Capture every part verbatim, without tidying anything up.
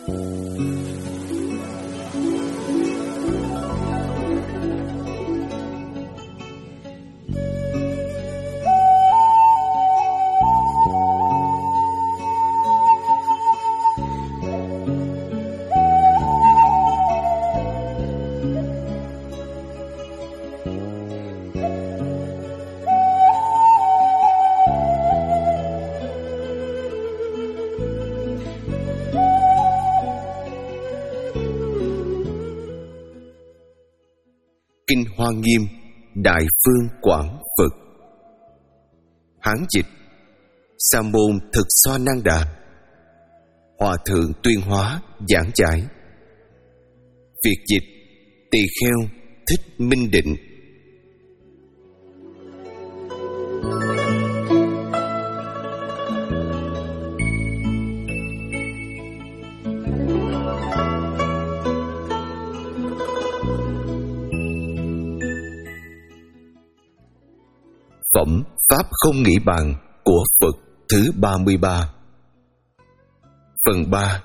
Kinh Hoa Nghiêm Đại Phương Quảng Phật. Hán dịch: Sa môn Thực Xoa Năng Đà. Hòa thượng Tuyên Hóa giảng giải. Việt dịch: Tỳ Kheo Thích Minh Định. Phẩm Pháp Không Nghĩ Bàn của Phật thứ ba mươi ba. Phần ba.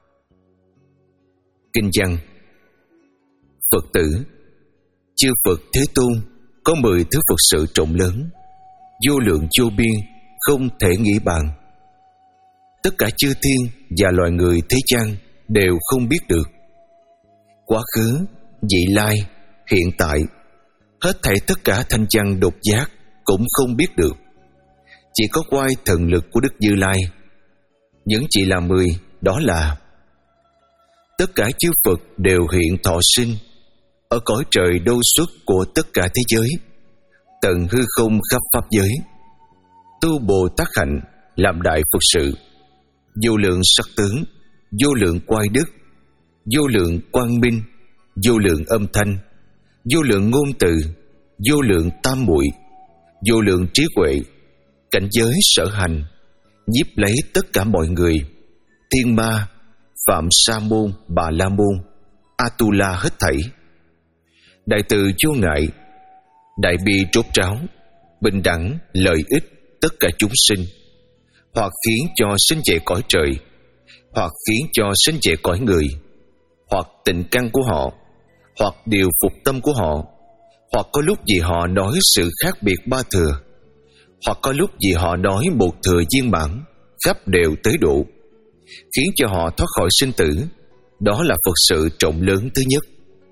Kinh văn. Phật tử, chư Phật Thế Tôn có mười thứ Phật sự trọng lớn, vô lượng vô biên, không thể nghĩ bàn. Tất cả chư thiên và loài người thế gian đều không biết được. Quá khứ, vị lai, hiện tại, hết thảy tất cả thanh văn độc giác cũng không biết được. Chỉ có oai thần lực của Đức Như Lai. Những chỉ là mười, đó là: tất cả chư Phật đều hiện thọ sinh ở cõi trời đâu xuất của tất cả thế giới, tận hư không khắp pháp giới, tu Bồ Tát hạnh, làm đại Phật sự, vô lượng sắc tướng, vô lượng quay đức, vô lượng quang minh, vô lượng âm thanh, vô lượng ngôn từ, vô lượng tam muội, vô lượng trí huệ, cảnh giới sở hành, nhiếp lấy tất cả mọi người, thiên ma, phạm sa môn, bà la môn, Atula hết thảy, đại từ vô ngại, đại bi rốt ráo, bình đẳng lợi ích tất cả chúng sinh, hoặc khiến cho sinh về cõi trời, hoặc khiến cho sinh về cõi người, hoặc tịnh căn của họ, hoặc điều phục tâm của họ, hoặc có lúc vì họ nói sự khác biệt ba thừa, hoặc có lúc vì họ nói một thừa viên mãn, khắp đều tới độ, khiến cho họ thoát khỏi sinh tử. Đó là Phật sự trọng lớn thứ nhất.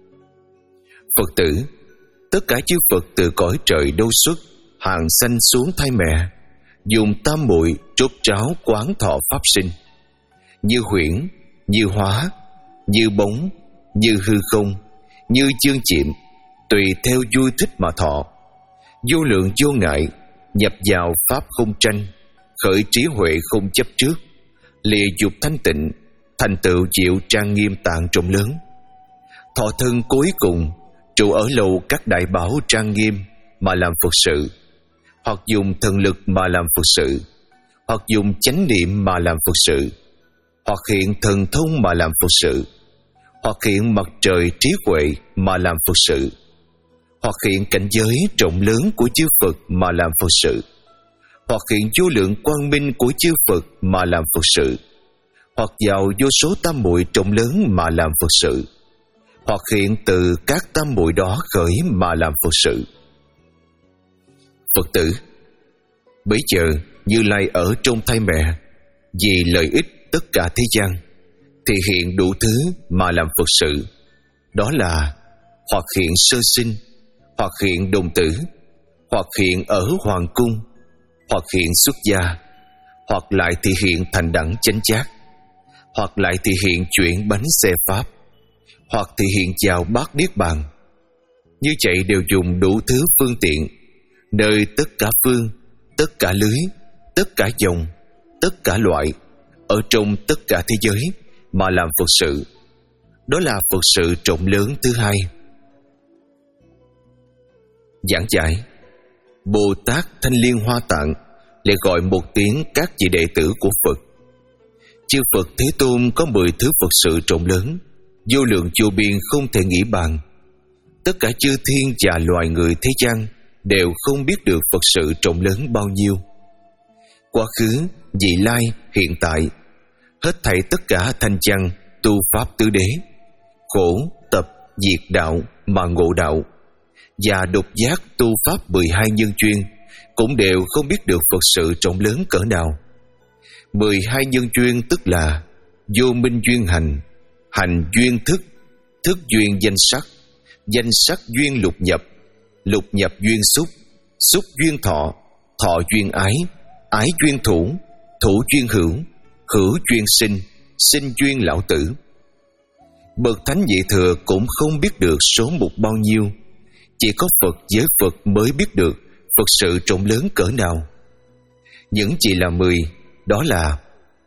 Phật tử, tất cả chư Phật từ cõi trời đâu xuất, hàng sanh xuống thai mẹ, dùng tam muội trốt tráo quán thọ pháp sinh, như huyễn, như hóa, như bóng, như hư không, như chương chiệm, tùy theo vui thích mà thọ, vô lượng vô ngại, nhập vào pháp không tranh, khởi trí huệ không chấp trước, lìa dục thanh tịnh, thành tựu diệu trang nghiêm tạng trọng lớn, thọ thân cuối cùng, trụ ở lầu các đại bảo trang nghiêm mà làm Phật sự, hoặc dùng thần lực mà làm Phật sự, hoặc dùng chánh niệm mà làm Phật sự, hoặc hiện thần thông mà làm Phật sự, hoặc hiện mặt trời trí huệ mà làm Phật sự, hoặc hiện cảnh giới rộng lớn của chư Phật mà làm Phật sự, hoặc hiện vô lượng quang minh của chư Phật mà làm Phật sự, hoặc vào vô số tam muội rộng lớn mà làm Phật sự, hoặc hiện từ các tam muội đó khởi mà làm Phật sự. Phật tử, bấy giờ Như Lai ở trong thai mẹ, vì lợi ích tất cả thế gian, thì hiện đủ thứ mà làm Phật sự. Đó là hoặc hiện sơ sinh, hoặc hiện đồng tử, hoặc hiện ở hoàng cung, hoặc hiện xuất gia, hoặc lại thì hiện thành đẳng chánh giác, hoặc lại thì hiện chuyển bánh xe pháp, hoặc thì hiện vào bát niết bàn. Như vậy đều dùng đủ thứ phương tiện, nơi tất cả phương, tất cả lưới, tất cả dòng, tất cả loại, ở trong tất cả thế giới mà làm Phật sự. Đó là Phật sự trọng lớn thứ hai. Giảng giải. Bồ Tát Thanh Liên Hoa Tạng lại gọi một tiếng các vị đệ tử của Phật. Chư Phật Thế Tôn có mười thứ Phật sự trọng lớn, vô lượng vô biên không thể nghĩ bàn. Tất cả chư thiên và loài người thế gian đều không biết được Phật sự trọng lớn bao nhiêu. Quá khứ, vị lai, hiện tại, hết thảy tất cả thanh văn tu pháp tứ đế, khổ tập diệt đạo mà ngộ đạo, và độc giác tu pháp mười hai nhân duyên cũng đều không biết được Phật sự rộng lớn cỡ nào. Mười hai nhân duyên tức là vô minh duyên hành, hành duyên thức, thức duyên danh sắc, danh sắc duyên lục nhập, lục nhập duyên xúc, xúc duyên thọ, thọ duyên ái, ái duyên thủ, thủ duyên hữu, hữu duyên sinh, sinh duyên lão tử. Bậc thánh nhị thừa cũng không biết được số mục bao nhiêu, chỉ có Phật với Phật mới biết được Phật sự rộng lớn cỡ nào. Những chỉ là mười, đó là: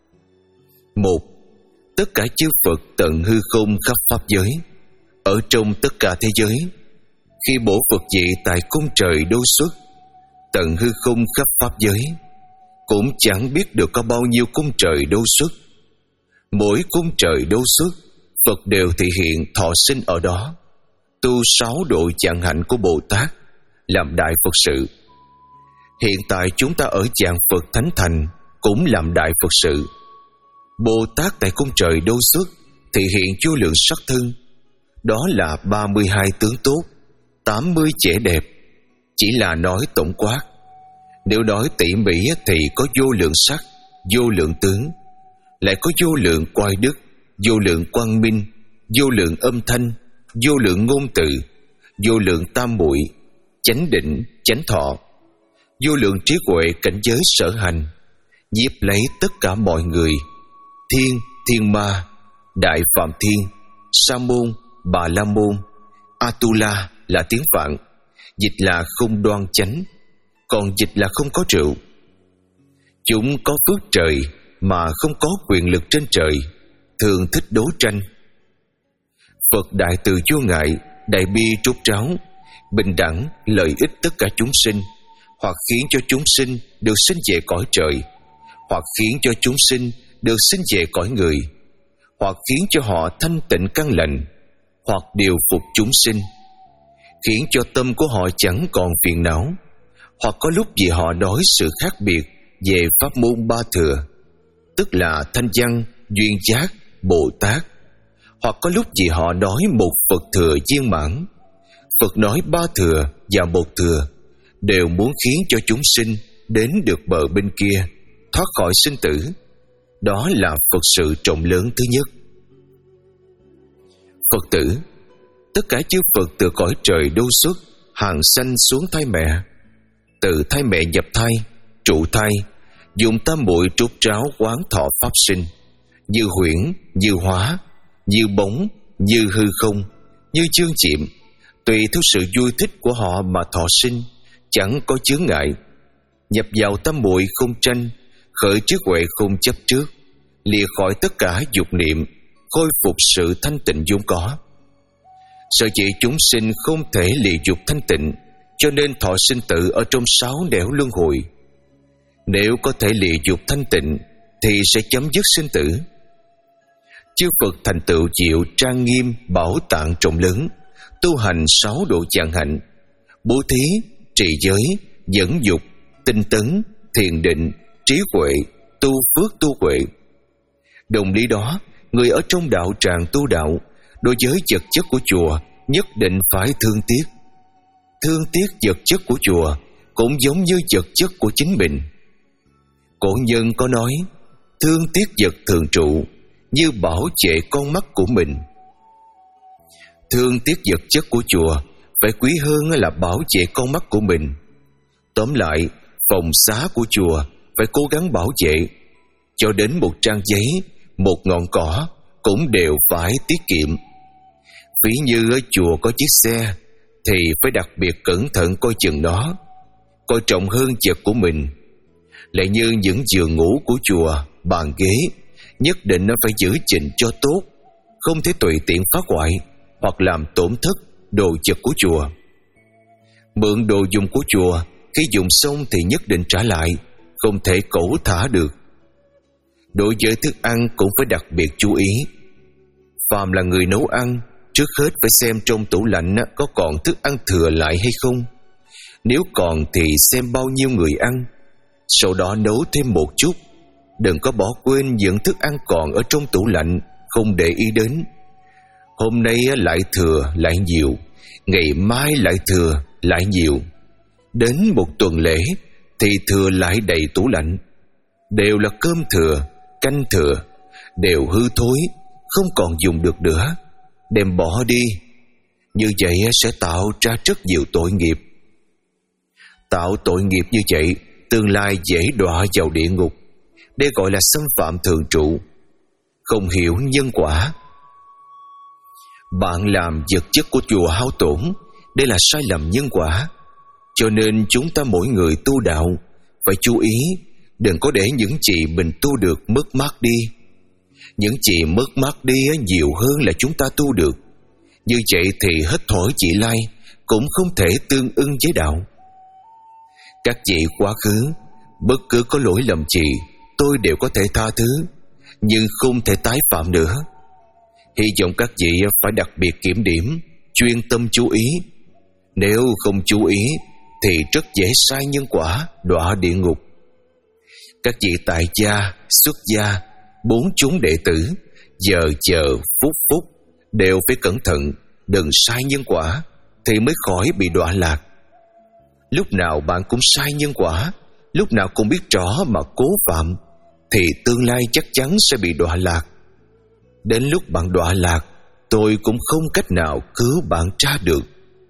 một. Tất cả chư Phật tận hư không khắp pháp giới, ở trong tất cả thế giới, khi bổ Phật vị tại cung trời đô xuất, tận hư không khắp pháp giới, cũng chẳng biết được có bao nhiêu cung trời đô xuất. Mỗi cung trời đô xuất, Phật đều thị hiện thọ sinh ở đó, tu sáu độ dạng hạnh của Bồ Tát, làm đại Phật sự. Hiện tại chúng ta ở dạng Phật Thánh Thành cũng làm đại Phật sự. Bồ Tát tại cung trời đô xuất thị hiện vô lượng sắc thân, đó là ba mươi hai tướng tốt, tám mươi vẻ đẹp. Chỉ là nói tổng quát. Nếu nói tỉ mỉ thì có vô lượng sắc, vô lượng tướng, lại có vô lượng oai đức, vô lượng quang minh, vô lượng âm thanh, vô lượng ngôn từ, vô lượng tam muội, chánh định, chánh thọ, vô lượng trí huệ cảnh giới sở hành, nhiếp lấy tất cả mọi người, thiên, thiên ma, đại phạm thiên, sa môn, bà la môn. Atula là tiếng Phạn, dịch là không đoan chánh, còn dịch là không có rượu. Chúng có phước trời mà không có quyền lực trên trời, thường thích đấu tranh. Phật đại từ vô ngại, đại bi trút tráo, bình đẳng lợi ích tất cả chúng sinh, hoặc khiến cho chúng sinh được sinh về cõi trời, hoặc khiến cho chúng sinh được sinh về cõi người, hoặc khiến cho họ thanh tịnh căn lành, hoặc điều phục chúng sinh, khiến cho tâm của họ chẳng còn phiền não, hoặc có lúc vì họ nói sự khác biệt về pháp môn ba thừa, tức là Thanh Văn, Duyên Giác, Bồ Tát, hoặc có lúc vì họ nói một Phật thừa viên mãn. Phật nói ba thừa và một thừa đều muốn khiến cho chúng sinh đến được bờ bên kia, thoát khỏi sinh tử. Đó là Phật sự trọng lớn thứ nhất. Phật tử, tất cả chư Phật từ cõi trời đô xuất, hàng sanh xuống thai mẹ, từ thai mẹ nhập thai, trụ thai, dùng tam muội trút tráo quán thọ pháp sinh, như huyễn, như hóa, như bóng, như hư không, như chương chiệm, tùy theo sự vui thích của họ mà thọ sinh, chẳng có chướng ngại. Nhập vào tam muội không tranh, khởi trí huệ không chấp trước, lìa khỏi tất cả dục niệm, khôi phục sự thanh tịnh vốn có. Sợ chỉ chúng sinh không thể lìa dục thanh tịnh, cho nên thọ sinh tử ở trong sáu nẻo luân hồi. Nếu có thể lìa dục thanh tịnh thì sẽ chấm dứt sinh tử. Chư Phật thành tựu diệu trang nghiêm bảo tạng trọng lớn, tu hành sáu độ dạng hạnh, bố thí, trì giới, dẫn dục, tinh tấn, thiền định, trí huệ, tu phước tu huệ. Đồng lý đó, người ở trong đạo tràng tu đạo, đối với vật chất của chùa nhất định phải thương tiếc. Thương tiếc vật chất của chùa cũng giống như vật chất của chính mình. Cổ nhân có nói, thương tiếc vật thường trụ, như bảo vệ con mắt của mình. Thương tiếc vật chất của chùa phải quý hơn là bảo vệ con mắt của mình. Tóm lại, phòng xá của chùa phải cố gắng bảo vệ, cho đến một trang giấy, một ngọn cỏ cũng đều phải tiết kiệm. Ví như ở chùa có chiếc xe thì phải đặc biệt cẩn thận coi chừng nó, coi trọng hơn vật của mình. Lại như những giường ngủ của chùa, bàn ghế nhất định nó phải giữ gìn cho tốt, không thể tùy tiện phá hoại hoặc làm tổn thất đồ vật của chùa. Mượn đồ dùng của chùa, khi dùng xong thì nhất định trả lại, không thể cẩu thả được. Đối với thức ăn cũng phải đặc biệt chú ý. Phàm là người nấu ăn, trước hết phải xem trong tủ lạnh có còn thức ăn thừa lại hay không. Nếu còn thì xem bao nhiêu người ăn, sau đó nấu thêm một chút. Đừng có bỏ quên những thức ăn còn ở trong tủ lạnh không để ý đến. Hôm nay lại thừa lại nhiều, ngày mai lại thừa lại nhiều, đến một tuần lễ thì thừa lại đầy tủ lạnh. Đều là cơm thừa, canh thừa, đều hư thối, không còn dùng được nữa, đem bỏ đi. Như vậy sẽ tạo ra rất nhiều tội nghiệp. Tạo tội nghiệp như vậy, tương lai dễ đọa vào địa ngục. Đây gọi là xâm phạm thường trụ, không hiểu nhân quả. Bạn làm vật chất của chùa hao tổn, đây là sai lầm nhân quả. Cho nên chúng ta mỗi người tu đạo phải chú ý, đừng có để những gì mình tu được mất mát đi. Những gì mất mát đi nhiều hơn là chúng ta tu được. Như vậy thì hết thổi vị lai cũng không thể tương ưng với đạo. Các vị quá khứ, bất cứ có lỗi lầm gì tôi đều có thể tha thứ, nhưng không thể tái phạm nữa. Hy vọng các vị phải đặc biệt kiểm điểm, chuyên tâm chú ý. Nếu không chú ý thì rất dễ sai nhân quả, đọa địa ngục. Các vị tại gia, xuất gia, bốn chúng đệ tử, giờ giờ, phút phút đều phải cẩn thận, đừng sai nhân quả thì mới khỏi bị đọa lạc. Lúc nào bạn cũng sai nhân quả, lúc nào cũng biết rõ mà cố phạm, thì tương lai chắc chắn sẽ bị đọa lạc. Đến lúc bạn đọa lạc, tôi cũng không cách nào cứu bạn ra được.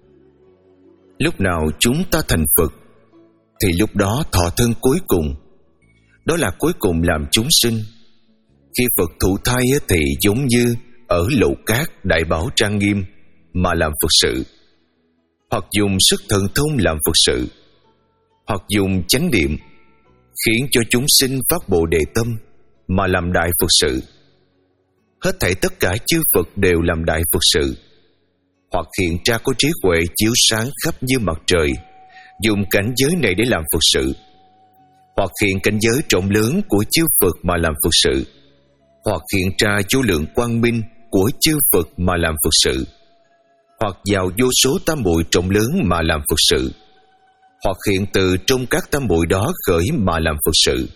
Lúc nào chúng ta thành Phật, thì lúc đó thọ thân cuối cùng, đó là cuối cùng làm chúng sinh. Khi Phật thụ thai thì giống như ở lầu cát đại bảo trang nghiêm mà làm Phật sự, hoặc dùng sức thần thông làm Phật sự, hoặc dùng chánh niệm khiến cho chúng sinh phát Bồ Đề tâm mà làm đại Phật sự. Hết thảy tất cả chư Phật đều làm đại Phật sự, hoặc hiện ra có trí huệ chiếu sáng khắp như mặt trời, dùng cảnh giới này để làm Phật sự, hoặc hiện cảnh giới rộng lớn của chư Phật mà làm Phật sự, hoặc hiện ra vô lượng quang minh của chư Phật mà làm Phật sự, hoặc vào vô số tam muội rộng lớn mà làm Phật sự, hoặc hiện từ trong các tam muội đó khởi mà làm Phật sự.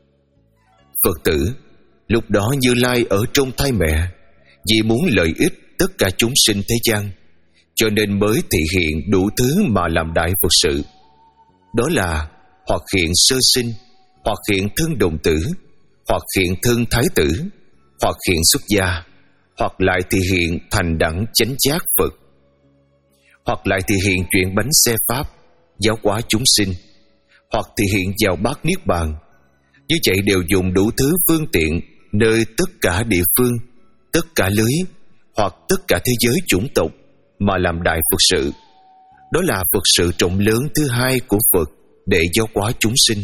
Phật tử, lúc đó Như Lai ở trong thai mẹ, vì muốn lợi ích tất cả chúng sinh thế gian, cho nên mới thị hiện đủ thứ mà làm đại Phật sự. Đó là hoặc hiện sơ sinh, hoặc hiện thân đồng tử, hoặc hiện thân thái tử, hoặc hiện xuất gia, hoặc lại thị hiện thành đẳng chánh giác Phật, hoặc lại thị hiện chuyện bánh xe pháp, giáo hóa chúng sinh, hoặc thị hiện vào bát niết bàn. Như vậy đều dùng đủ thứ phương tiện nơi tất cả địa phương, tất cả lưới, hoặc tất cả thế giới chủng tộc mà làm đại Phật sự. Đó là Phật sự trọng lớn thứ hai của Phật để giáo hóa chúng sinh.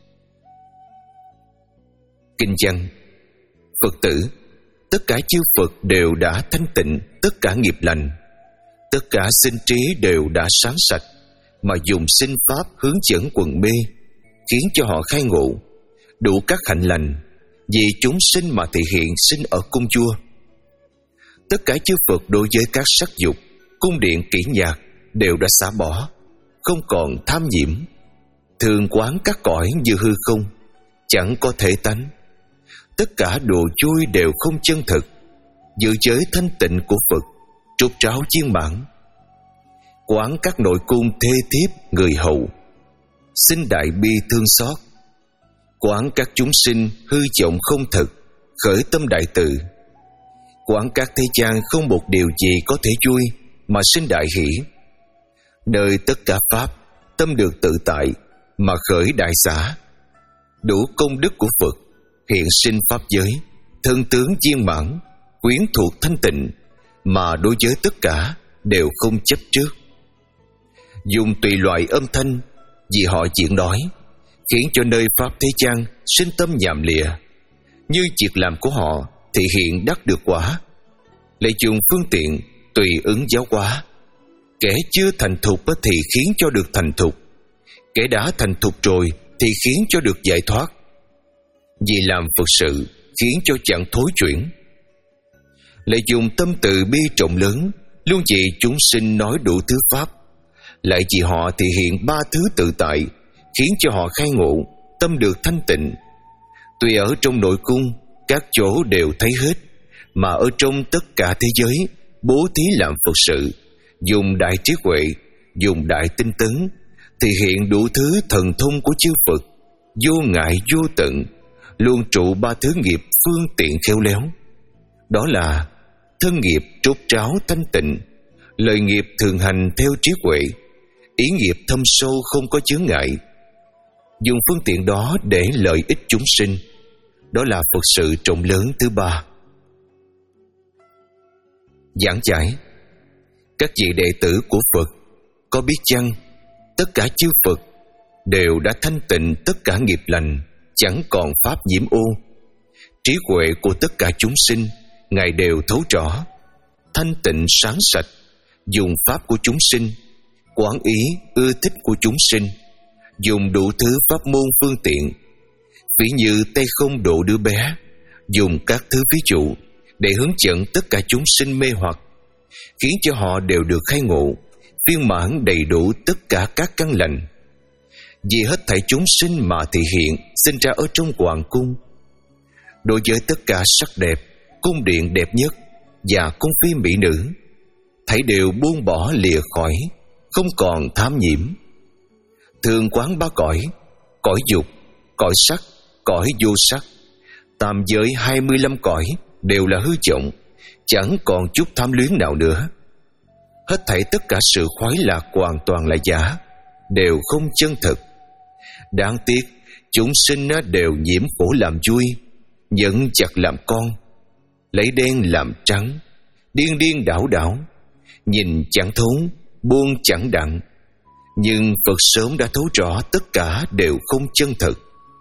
Kinh văn: Phật tử, tất cả chư Phật đều đã thanh tịnh tất cả nghiệp lành, tất cả sinh trí đều đã sáng sạch, mà dùng sinh pháp hướng dẫn quần mê, khiến cho họ khai ngộ đủ các hạnh lành, vì chúng sinh mà thể hiện sinh ở cung vua. Tất cả chư Phật đối với các sắc dục, cung điện kỹ nhạc đều đã xả bỏ, không còn tham nhiễm, thường quán các cõi như hư không, chẳng có thể tánh. Tất cả đồ vui đều không chân thực, giữ giới thanh tịnh của Phật, trút ráo viên mãn. Quán các nội cung thê thiếp người hầu, xin đại bi thương xót. Quán các chúng sinh hư vọng không thực, khởi tâm đại từ. Quán các thế gian không một điều gì có thể vui mà sinh đại hỷ. Nơi tất cả pháp, tâm được tự tại mà khởi đại xả. Đủ công đức của Phật, hiện sinh pháp giới, thân tướng viên mãn, quyến thuộc thanh tịnh, mà đối với tất cả đều không chấp trước. Dùng tùy loại âm thanh vì họ chuyện nói, khiến cho nơi pháp thế gian sinh tâm nhàm lìa. Như việc làm của họ thì hiện đắc được quả, lại dùng phương tiện tùy ứng giáo hóa. Kẻ chưa thành thục thì khiến cho được thành thục, kẻ đã thành thục rồi thì khiến cho được giải thoát. Vì làm Phật sự khiến cho chẳng thối chuyển. Lại dùng tâm từ bi rộng lớn, luôn vì chúng sinh nói đủ thứ pháp. Lại vì họ thì hiện ba thứ tự tại, khiến cho họ khai ngộ, tâm được thanh tịnh. Tuy ở trong nội cung, các chỗ đều thấy hết, mà ở trong tất cả thế giới bố thí làm Phật sự, dùng đại trí huệ, dùng đại tinh tấn, thì hiện đủ thứ thần thông của chư Phật, vô ngại vô tận, luôn trụ ba thứ nghiệp phương tiện khéo léo. Đó là thân nghiệp trốt ráo thanh tịnh, lời nghiệp thường hành theo trí huệ, ý nghiệp thâm sâu không có chướng ngại. Dùng phương tiện đó để lợi ích chúng sinh, đó là Phật sự trọng lớn thứ ba. Giảng giải: các vị đệ tử của Phật có biết chăng, tất cả chư Phật đều đã thanh tịnh tất cả nghiệp lành, chẳng còn pháp nhiễm ô. Trí huệ của tất cả chúng sinh Ngài đều thấu rõ, thanh tịnh sáng sạch, dùng pháp của chúng sinh, quán ý ưa thích của chúng sinh, dùng đủ thứ pháp môn phương tiện, ví như tay không độ đứa bé, dùng các thứ ví dụ để hướng dẫn tất cả chúng sinh mê hoặc, khiến cho họ đều được khai ngộ, viên mãn đầy đủ tất cả các căn lành. Vì hết thảy chúng sinh mà thị hiện sinh ra ở trong hoàng cung. Đối với tất cả sắc đẹp, cung điện đẹp nhất và cung phi mỹ nữ, thảy đều buông bỏ lìa khỏi, không còn tham nhiễm. Thường quán ba cõi: cõi dục, cõi sắc, cõi vô sắc. Tam giới hai mươi lăm cõi đều là hư vọng, chẳng còn chút tham luyến nào nữa. Hết thảy tất cả sự khoái lạc hoàn toàn là giả, đều không chân thực. Đáng tiếc chúng sinh đều nhiễm khổ làm vui, nhận chặt làm con, lấy đen làm trắng, điên điên đảo đảo, nhìn chẳng thốn, buông chẳng đặng. Nhưng Phật sớm đã thấu rõ tất cả đều không chân thực.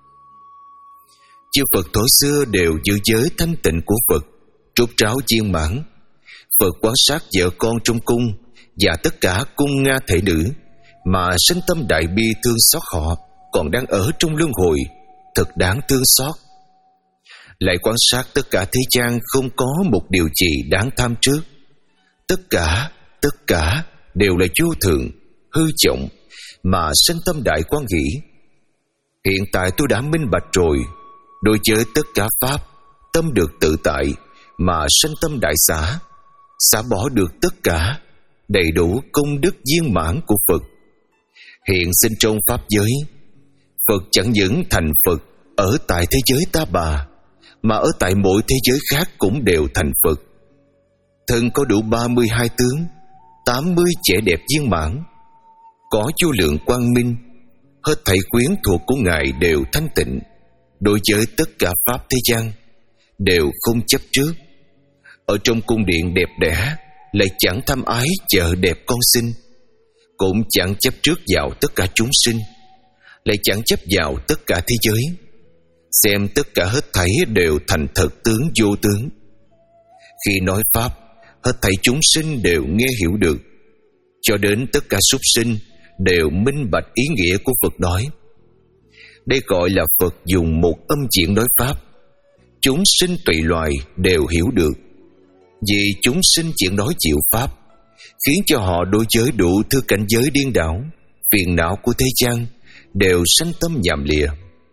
Chư Phật thổ xưa đều giữ giới thanh tịnh của Phật, trút ráo viên mãn. Phật quan sát vợ con trong cung và tất cả cung nga thể nữ, mà sinh tâm đại bi thương xót họ còn đang ở trong luân hồi, thật đáng thương xót. Lại quan sát tất cả thế gian không có một điều gì đáng tham trước. Tất cả, tất cả đều là vô thường, hư vọng, mà sinh tâm đại quan nghĩ: hiện tại tôi đã minh bạch rồi, đối với tất cả pháp, tâm được tự tại, mà sinh tâm đại xả, xả bỏ được tất cả, đầy đủ công đức viên mãn của Phật. Hiện sinh trong pháp giới, Phật chẳng những thành Phật ở tại thế giới ta bà, mà ở tại mỗi thế giới khác cũng đều thành Phật. Thân có đủ ba mươi hai tướng, tám mươi vẻ đẹp viên mãn, có vô lượng quang minh. Hết thảy quyến thuộc của Ngài đều thanh tịnh, đối với tất cả pháp thế gian đều không chấp trước. Ở trong cung điện đẹp đẽ, lại chẳng tham ái vợ đẹp con sinh, cũng chẳng chấp trước vào tất cả chúng sinh, lại chẳng chấp vào tất cả thế giới. Xem tất cả hết thảy đều thành thật tướng vô tướng. Khi nói pháp, hết thảy chúng sinh đều nghe hiểu được, cho đến tất cả súc sinh đều minh bạch ý nghĩa của Phật nói. Đây gọi là Phật dùng một âm diễn nói pháp, chúng sinh tùy loài đều hiểu được. Vì chúng sinh chuyện nói chịu pháp, khiến cho họ đối với đủ thứ cảnh giới điên đảo, phiền não của thế gian đều sanh tâm nhàm lìa.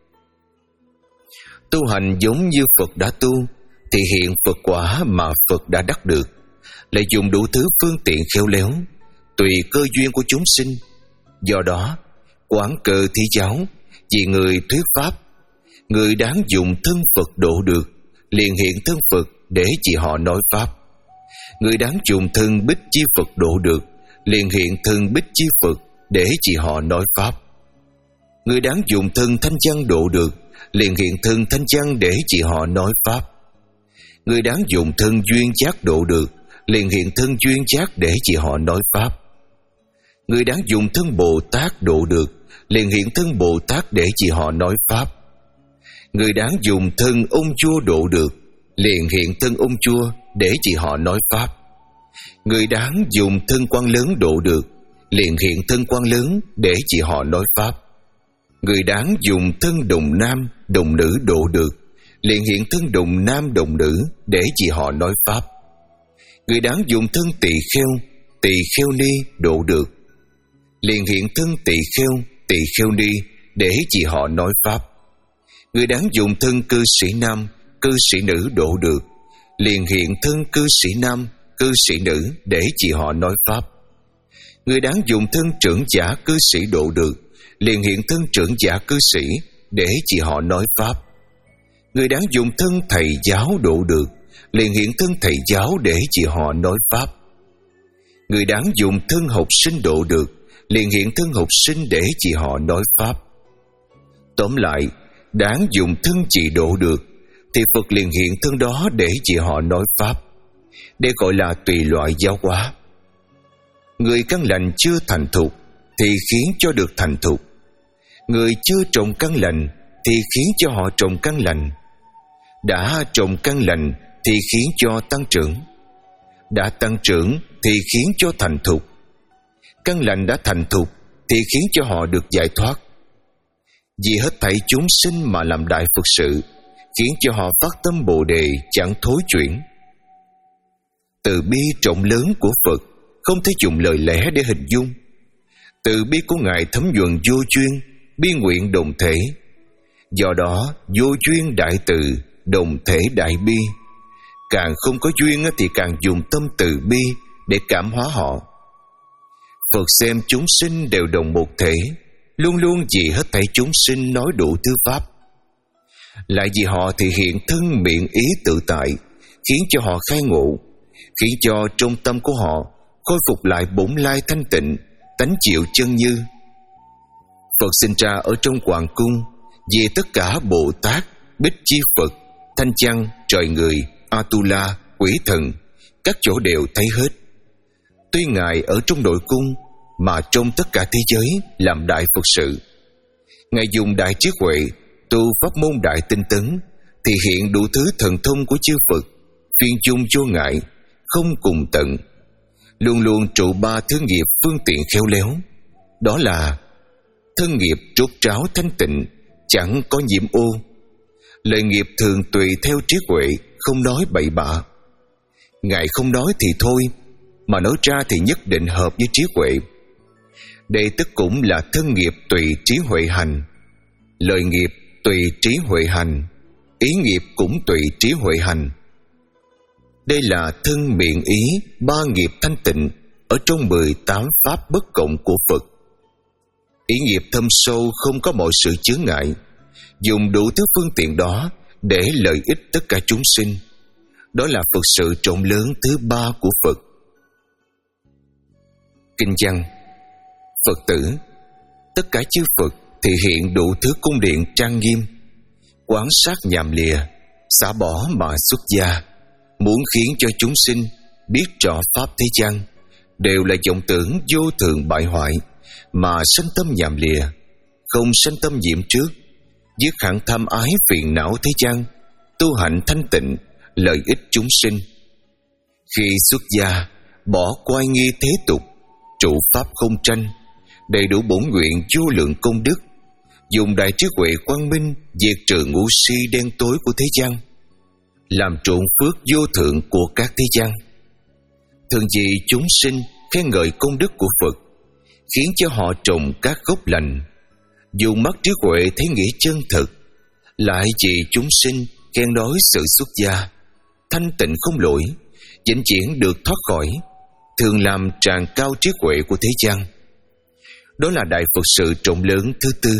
Tu hành giống như Phật đã tu, thì hiện Phật quả mà Phật đã đắc được, lại dùng đủ thứ phương tiện khéo léo, tùy cơ duyên của chúng sinh. Do đó, quán cơ thí giáo, vì người thuyết pháp, người đáng dùng thân Phật độ được, liền hiện thân Phật để chỉ họ nói pháp. Người đáng dùng thân Bích Chi Phật độ được, liền hiện thân Bích Chi Phật để chỉ họ nói pháp. Người đáng dùng thân Thanh Văn độ được, liền hiện thân Thanh Văn để chỉ họ nói pháp. Người đáng dùng thân Duyên Giác độ được, liền hiện thân Duyên Giác để chỉ họ nói pháp. Người đáng dùng thân Bồ Tát độ được, liền hiện thân Bồ Tát để chỉ họ nói pháp. Người đáng dùng thân ông Chúa độ được, liền hiện thân ông Chúa để chỉ họ nói pháp. Người đáng dùng thân Quan Lớn độ được, liền hiện thân Quan Lớn để chỉ họ nói pháp. Người đáng dùng thân Đồng Nam, Đồng Nữ độ được, liền hiện thân Đồng Nam, Đồng Nữ để chỉ họ nói pháp. Người đáng dùng thân Tỳ Kheo, Tỳ Kheo Ni độ được, liền hiện thân Tỳ Kheo, Tỳ Kheo Ni để chỉ họ nói pháp. Người đáng dùng thân Cư Sĩ Nam, Cư Sĩ Nữ độ được, liền hiện thân cư sĩ nam, cư sĩ nữ để chỉ họ nói pháp. Người đáng dùng thân trưởng giả cư sĩ độ được, liền hiện thân trưởng giả cư sĩ để chỉ họ nói pháp. Người đáng dùng thân thầy giáo độ được, liền hiện thân thầy giáo để chỉ họ nói pháp. Người đáng dùng thân học sinh độ được, liền hiện thân học sinh để chỉ họ nói pháp. Tóm lại, đáng dùng thân chỉ độ được thì Phật liền hiện thân đó để chỉ họ nói pháp. Đây gọi là tùy loại giáo hóa. Người căn lành chưa thành thục thì khiến cho được thành thục. Người chưa trồng căn lành thì khiến cho họ trồng căn lành. Đã trồng căn lành thì khiến cho tăng trưởng. Đã tăng trưởng thì khiến cho thành thục. Căn lành đã thành thục thì khiến cho họ được giải thoát. Vì hết thảy chúng sinh mà làm đại Phật sự, khiến cho họ phát tâm Bồ Đề chẳng thối chuyển. Từ bi rộng lớn của Phật không thể dùng lời lẽ để hình dung. Từ bi của Ngài thấm nhuần vô duyên, bi nguyện đồng thể. Do đó vô duyên đại từ, đồng thể đại bi. Càng không có duyên thì càng dùng tâm từ bi để cảm hóa họ. Phật xem chúng sinh đều đồng một thể, luôn luôn vì hết thảy chúng sinh nói đủ thứ pháp. Lại vì họ thì hiện thân miệng ý tự tại, khiến cho họ khai ngộ, khiến cho trong tâm của họ khôi phục lại bổn lai thanh tịnh, tánh chịu chân như. Phật sinh ra ở trong hoàng cung, vì tất cả Bồ Tát, Bích Chi Phật, Thanh Chăng, trời người, Atula, quỷ thần, các chỗ đều thấy hết. Tuy Ngài ở trong nội cung, mà trong tất cả thế giới làm đại Phật sự. Ngài dùng đại trí huệ tu pháp môn đại tinh tấn, thì hiện đủ thứ thần thông của chư Phật, chuyên chung vô ngại, không cùng tận. Luôn luôn trụ ba thứ nghiệp phương tiện khéo léo. Đó là thân nghiệp rốt ráo thanh tịnh, chẳng có nhiễm ô. Lời nghiệp thường tùy theo trí huệ, không nói bậy bạ. Ngài không nói thì thôi, mà nói ra thì nhất định hợp với trí huệ. Đây tức cũng là thân nghiệp tùy trí huệ hành, lời nghiệp tùy trí huệ hành, ý nghiệp cũng tùy trí huệ hành. Đây là thân miệng ý ba nghiệp thanh tịnh ở trong mười tám pháp bất cộng của Phật. Ý nghiệp thâm sâu không có mọi sự chướng ngại, dùng đủ thứ phương tiện đó để lợi ích tất cả chúng sinh. Đó là Phật sự rộng lớn thứ ba của Phật. Kinh văn: Phật tử, tất cả chư Phật thì hiện đủ thứ cung điện trang nghiêm, quán sát nhàm lìa, xả bỏ mà xuất gia, muốn khiến cho chúng sinh biết rõ pháp thế gian, đều là vọng tưởng vô thường bại hoại, mà sanh tâm nhàm lìa, không sanh tâm nhiễm trước, dứt hẳn tham ái phiền não thế gian, tu hạnh thanh tịnh, lợi ích chúng sinh. Khi xuất gia, bỏ quay nghi thế tục, trụ pháp không tranh, đầy đủ bổn nguyện vô lượng công đức, dùng đại trí huệ quang minh diệt trừ ngu si đen tối của thế gian, làm trọn phước vô thượng của các thế gian. Thường vì chúng sinh khen ngợi công đức của Phật, khiến cho họ trồng các gốc lành, dùng mắt trí huệ thấy nghĩa chân thực. Lại vì chúng sinh khen nói sự xuất gia thanh tịnh không lỗi, vĩnh viễn được thoát khỏi, thường làm tràn cao trí huệ của thế gian. Đó là đại Phật sự rộng lớn thứ tư.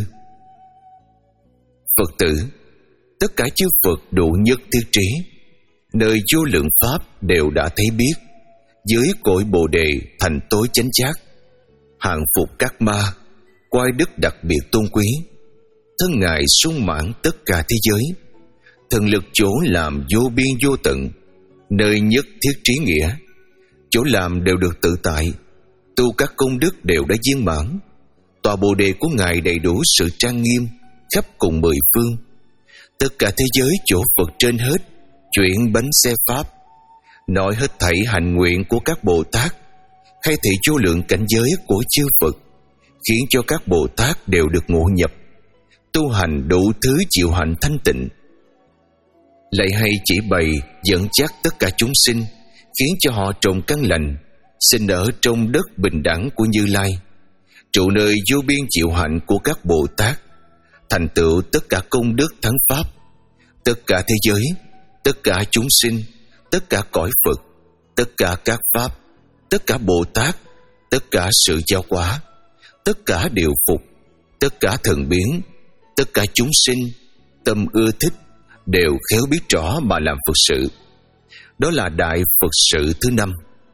Phật tử, tất cả chư Phật đủ nhất thiết trí, nơi vô lượng pháp đều đã thấy biết, dưới cội Bồ Đề thành tối chánh giác, hàng phục các ma, quay đức đặc biệt tôn quý. Thân Ngài sung mãn tất cả thế giới, thần lực chỗ làm vô biên vô tận, nơi nhất thiết trí nghĩa, chỗ làm đều được tự tại, tu các công đức đều đã viên mãn. Tòa Bồ Đề của Ngài đầy đủ sự trang nghiêm khắp cùng mười phương. Tất cả thế giới chỗ Phật trên hết, chuyển bánh xe pháp, nói hết thảy hành nguyện của các Bồ Tát, khai thị vô lượng cảnh giới của chư Phật, khiến cho các Bồ Tát đều được ngộ nhập, tu hành đủ thứ chịu hạnh thanh tịnh. Lại hay chỉ bày dẫn dắt tất cả chúng sinh, khiến cho họ trồng căn lành, sinh ở trong đất bình đẳng của Như Lai, trụ nơi vô biên chịu hạnh của các Bồ Tát, thành tựu tất cả công đức thắng pháp. Tất cả thế giới, tất cả chúng sinh tất cả cõi Phật, tất cả các Pháp, tất cả Bồ Tát, tất cả sự giáo hóa, tất cả điều phục, tất cả thần biến, tất cả chúng sinh, tâm ưa thích, đều khéo biết rõ mà làm Phật sự. Đó là đại Phật sự thứ năm.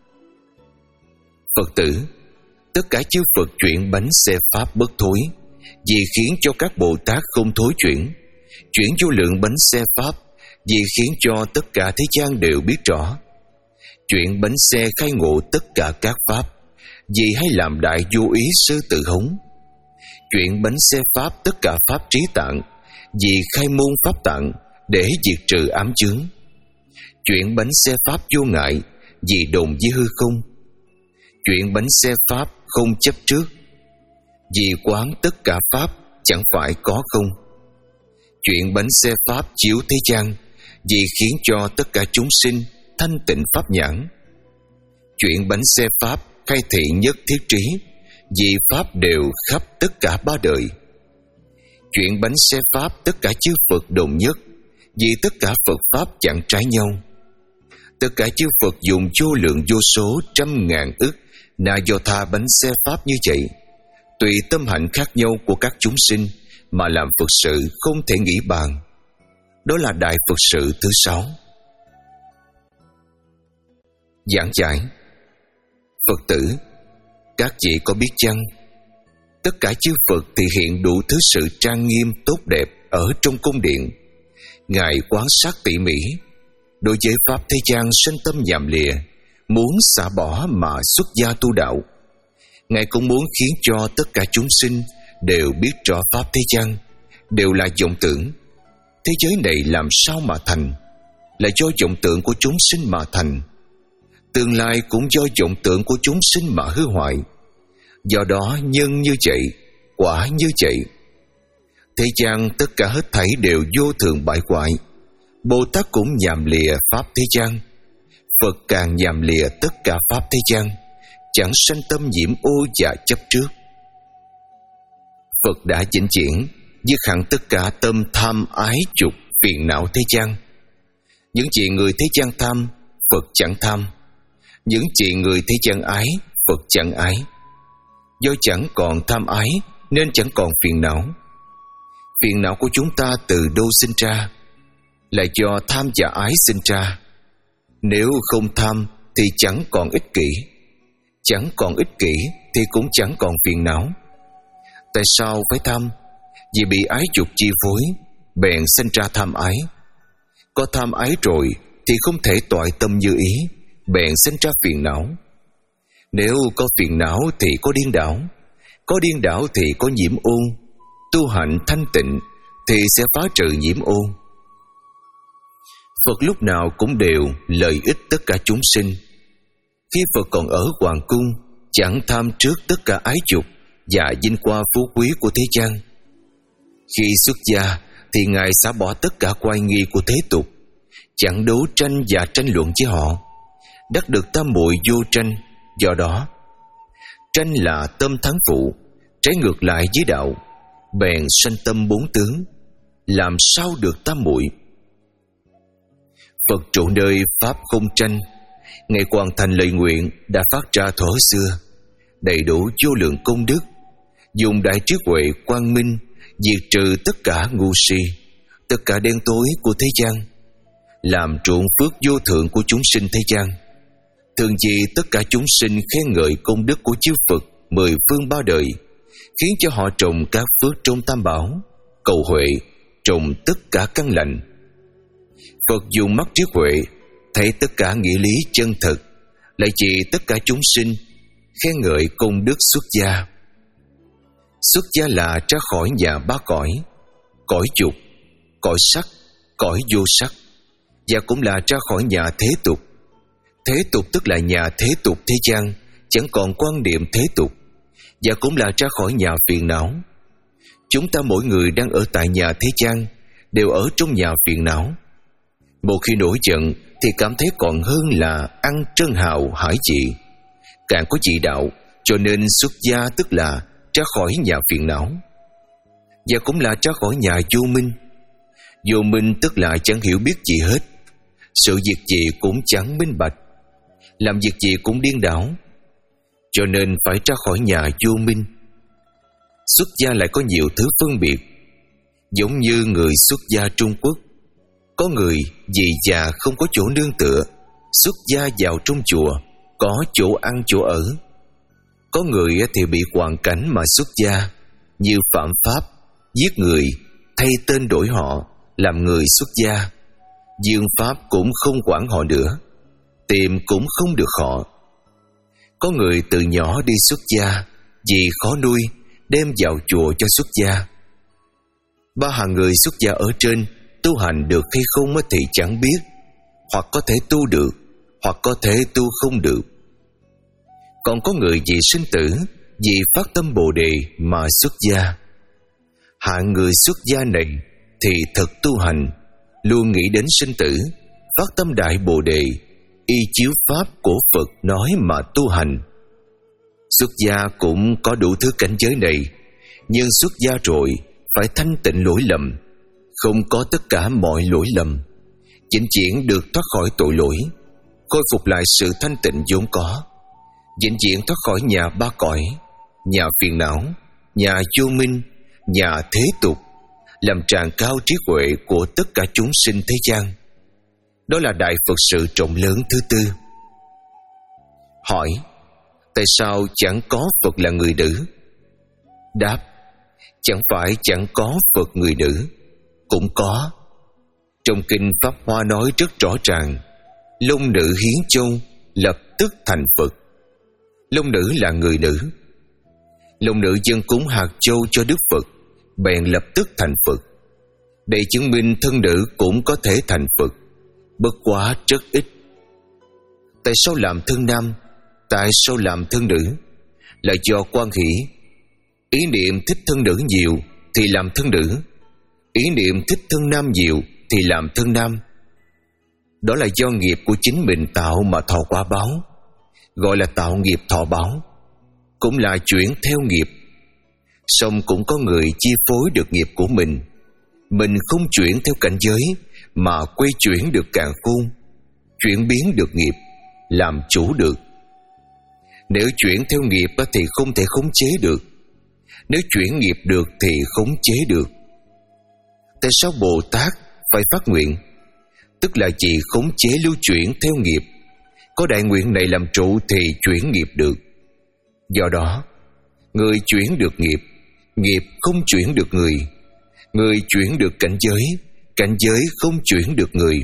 Phật tử, tất cả chư Phật chuyển bánh xe Pháp bất thối, vì khiến cho các Bồ Tát không thối chuyển. Chuyển vô lượng bánh xe Pháp, vì khiến cho tất cả thế gian đều biết rõ. Chuyển bánh xe khai ngộ tất cả các Pháp, vì hay làm đại vô ý sơ tự hống. Chuyển bánh xe Pháp tất cả Pháp trí tạng, vì khai môn Pháp tạng, để diệt trừ ám chướng. Chuyển bánh xe Pháp vô ngại, vì đồng với hư không. Chuyển bánh xe Pháp không chấp trước, vì quán tất cả Pháp chẳng phải có không. Chuyển bánh xe Pháp chiếu thế gian, vì khiến cho tất cả chúng sinh thanh tịnh Pháp nhãn. Chuyển bánh xe Pháp khai thị nhất thiết trí, vì Pháp đều khắp tất cả ba đời. Chuyển bánh xe Pháp tất cả chư Phật đồng nhất, vì tất cả Phật Pháp chẳng trái nhau. Tất cả chư Phật dùng vô lượng vô số trăm ngàn ức na do tha bánh xe Pháp như vậy, tùy tâm hạnh khác nhau của các chúng sinh mà làm Phật sự không thể nghĩ bàn. Đó là đại Phật sự thứ sáu. Giảng giải. Phật tử, các vị có biết chăng, tất cả chư Phật thì hiện đủ thứ sự trang nghiêm tốt đẹp ở trong cung điện. Ngài quan sát tỉ mỉ, đối với Pháp thế gian sinh tâm nhàm lìa, muốn xả bỏ mà xuất gia tu đạo. Ngài cũng muốn khiến cho tất cả chúng sinh đều biết rõ Pháp thế gian đều là vọng tưởng. Thế giới này làm sao mà thành? Là do vọng tưởng của chúng sinh mà thành. Tương lai cũng do vọng tưởng của chúng sinh mà hư hoại. Do đó nhân như vậy, quả như vậy. Thế gian tất cả hết thảy đều vô thường bại hoại. Bồ Tát cũng nhàm lìa Pháp thế gian. Phật càng nhàm lìa tất cả Pháp thế gian, chẳng sanh tâm nhiễm ô và chấp trước. Phật đã vĩnh viễn dứt hẳn tất cả tâm tham ái dục phiền não thế gian. Những gì người thế gian tham, Phật chẳng tham. Những gì người thế gian ái, Phật chẳng ái. Do chẳng còn tham ái nên chẳng còn phiền não. Phiền não của chúng ta từ đâu sinh ra? Là do tham và ái sinh ra. Nếu không tham thì chẳng còn ích kỷ. Chẳng còn ích kỷ thì cũng chẳng còn phiền não. Tại sao phải tham? Vì bị ái dục chi phối, bèn sinh ra tham ái. Có tham ái rồi thì không thể toại tâm như ý, bèn sinh ra phiền não. Nếu có phiền não thì có điên đảo. Có điên đảo thì có nhiễm ô. Tu hạnh thanh tịnh thì sẽ phá trừ nhiễm ô. Phật lúc nào cũng đều lợi ích tất cả chúng sinh. Khi Phật còn ở hoàng cung, chẳng tham trước tất cả ái dục và vinh qua phú quý của thế gian. Khi xuất gia thì Ngài xả bỏ tất cả quay nghi của thế tục, chẳng đấu tranh và tranh luận với họ, đắc được tam muội vô tranh. Do đó, tranh là tâm thắng phụ, trái ngược lại với đạo, bèn sanh tâm bốn tướng, làm sao được tam muội. Phật trụ nơi Pháp không tranh, Ngài hoàn thành lời nguyện đã phát ra thuở xưa, đầy đủ vô lượng công đức, dùng đại trí huệ quang minh diệt trừ tất cả ngu si, tất cả đen tối của thế gian, làm trọn phước vô thượng của chúng sinh thế gian. Thường gì tất cả chúng sinh khen ngợi công đức của chư Phật mười phương ba đời, khiến cho họ trồng các phước trong tam bảo, cầu huệ, trồng tất cả căn lành. Phật dùng mắt trí huệ thấy tất cả nghĩa lý chân thật, lại chỉ tất cả chúng sinh khen ngợi công đức xuất gia. Xuất gia là ra khỏi nhà ba cõi, cõi dục, cõi sắc, cõi vô sắc, và cũng là ra khỏi nhà thế tục. Thế tục tức là nhà thế tục thế gian, chẳng còn quan niệm thế tục, và cũng là ra khỏi nhà phiền não. Chúng ta mỗi người đang ở tại nhà thế gian đều ở trong nhà phiền não. Một khi nổi giận thì cảm thấy còn hơn là ăn trân hào hải vị, càng có dị đạo, cho nên xuất gia tức là ra khỏi nhà phiền não, và cũng là ra khỏi nhà vô minh. Vô minh tức là chẳng hiểu biết gì hết. sự việc gì cũng chẳng minh bạch, làm việc gì cũng điên đảo, cho nên phải ra khỏi nhà vô minh. Xuất gia lại có nhiều thứ phân biệt. Giống như người xuất gia Trung Quốc, có người vì già không có chỗ nương tựa, xuất gia vào trong chùa, có chỗ ăn chỗ ở. Có người thì bị hoàn cảnh mà xuất gia, như phạm pháp, giết người, thay tên đổi họ, làm người xuất gia. Dương pháp cũng không quản họ nữa, tìm cũng không được họ. Có người từ nhỏ đi xuất gia, vì khó nuôi, đem vào chùa cho xuất gia. Ba hàng người xuất gia ở trên tu hành được hay không thì chẳng biết, hoặc có thể tu được, hoặc có thể tu không được. Còn có người vì sinh tử, vì phát tâm Bồ Đề mà xuất gia. Hạng người xuất gia này thì thật tu hành, luôn nghĩ đến sinh tử, phát tâm đại Bồ Đề, y chiếu pháp của Phật nói mà tu hành. Xuất gia cũng có đủ thứ cảnh giới này, nhưng xuất gia rồi phải thanh tịnh lỗi lầm, không có tất cả mọi lỗi lầm, vĩnh viễn được thoát khỏi tội lỗi, khôi phục lại sự thanh tịnh vốn có, vĩnh viễn thoát khỏi nhà ba cõi, nhà phiền não, nhà vô minh, nhà thế tục, làm tràn cao trí huệ của tất cả chúng sinh thế gian. Đó là đại Phật sự rộng lớn thứ tư. Hỏi: tại sao chẳng có Phật là người nữ? Đáp: chẳng phải chẳng có Phật người nữ, cũng có. Trong kinh Pháp Hoa nói rất rõ ràng: long nữ hiến châu, lập tức thành Phật. Long nữ là người nữ. Long nữ dâng cúng hạt châu cho Đức Phật, bèn lập tức thành Phật. Để chứng minh thân nữ cũng có thể thành Phật, bất quá rất ít. Tại sao làm thân nam, tại sao làm thân nữ? Là do quan hỷ. Ý niệm thích thân nữ nhiều thì làm thân nữ, ý niệm thích thân nam nhiều thì làm thân nam. Đó là do nghiệp của chính mình tạo mà thọ quả báo, gọi là tạo nghiệp thọ báo, cũng là chuyển theo nghiệp. Song cũng có người chi phối được nghiệp của mình. Mình không chuyển theo cảnh giới, mà quay chuyển được càn khôn, chuyển biến được nghiệp, làm chủ được. Nếu chuyển theo nghiệp thì không thể khống chế được, nếu chuyển nghiệp được thì khống chế được. Tại sao Bồ Tát phải phát nguyện? Tức là chỉ khống chế lưu chuyển theo nghiệp. Có đại nguyện này làm trụ thì chuyển nghiệp được. Do đó, người chuyển được nghiệp, nghiệp không chuyển được người. Người chuyển được cảnh giới, cảnh giới không chuyển được người.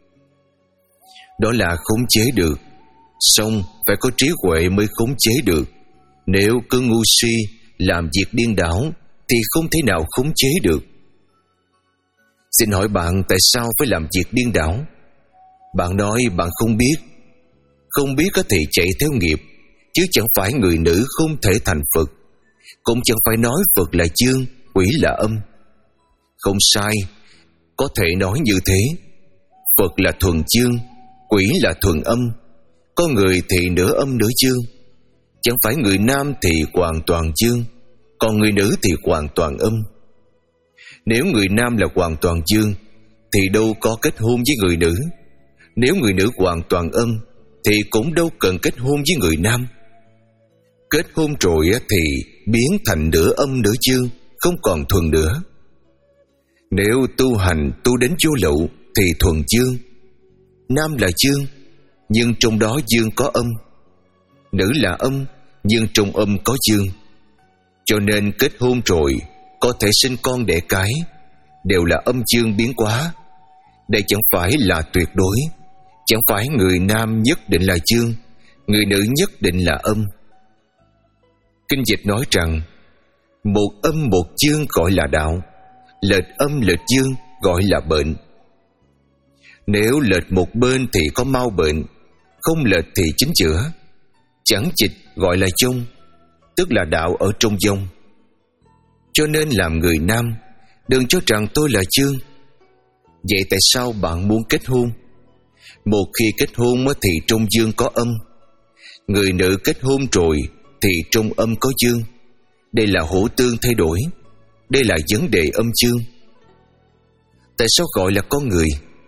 Đó là khống chế được. Song phải có trí huệ mới khống chế được. Nếu cứ ngu si làm việc điên đảo thì không thể nào khống chế được. Xin hỏi bạn tại sao phải làm việc điên đảo? Bạn nói bạn không biết. Không biết có thể chạy theo nghiệp, chứ chẳng phải người nữ không thể thành Phật, cũng chẳng phải nói Phật là dương, quỷ là âm. Không sai, có thể nói như thế. Phật là thuần dương, quỷ là thuần âm. Có người thì nửa âm nửa dương. Chẳng phải người nam thì hoàn toàn dương, còn người nữ thì hoàn toàn âm. Nếu người nam là hoàn toàn dương thì đâu có kết hôn với người nữ. Nếu người nữ hoàn toàn âm thì cũng đâu cần kết hôn với người nam. Kết hôn rồi thì biến thành nửa âm nửa dương, không còn thuần nữa. Nếu tu hành tu đến vô lậu thì thuần dương. Nam là dương, nhưng trong đó dương có âm. Nữ là âm, nhưng trong âm có dương. Cho nên kết hôn rồi có thể sinh con đẻ cái, đều là âm dương biến hóa. Đây chẳng phải là tuyệt đối. Chẳng phải người nam nhất định là dương, người nữ nhất định là âm. Kinh dịch nói rằng một âm một dương gọi là đạo, lệch âm lệch dương gọi là bệnh. Nếu lệch một bên thì có mau bệnh, không lệch thì chính chữa. Chẳng chịch gọi là dông, tức là đạo ở trong dông. Cho nên làm người nam, đừng cho rằng tôi là dương. Vậy tại sao bạn muốn kết hôn? Một khi kết hôn thì trong dương có âm. Người nữ kết hôn rồi thì trong âm có dương. Đây là hữu tương thay đổi. Đây là vấn đề âm dương. Tại sao gọi là con người?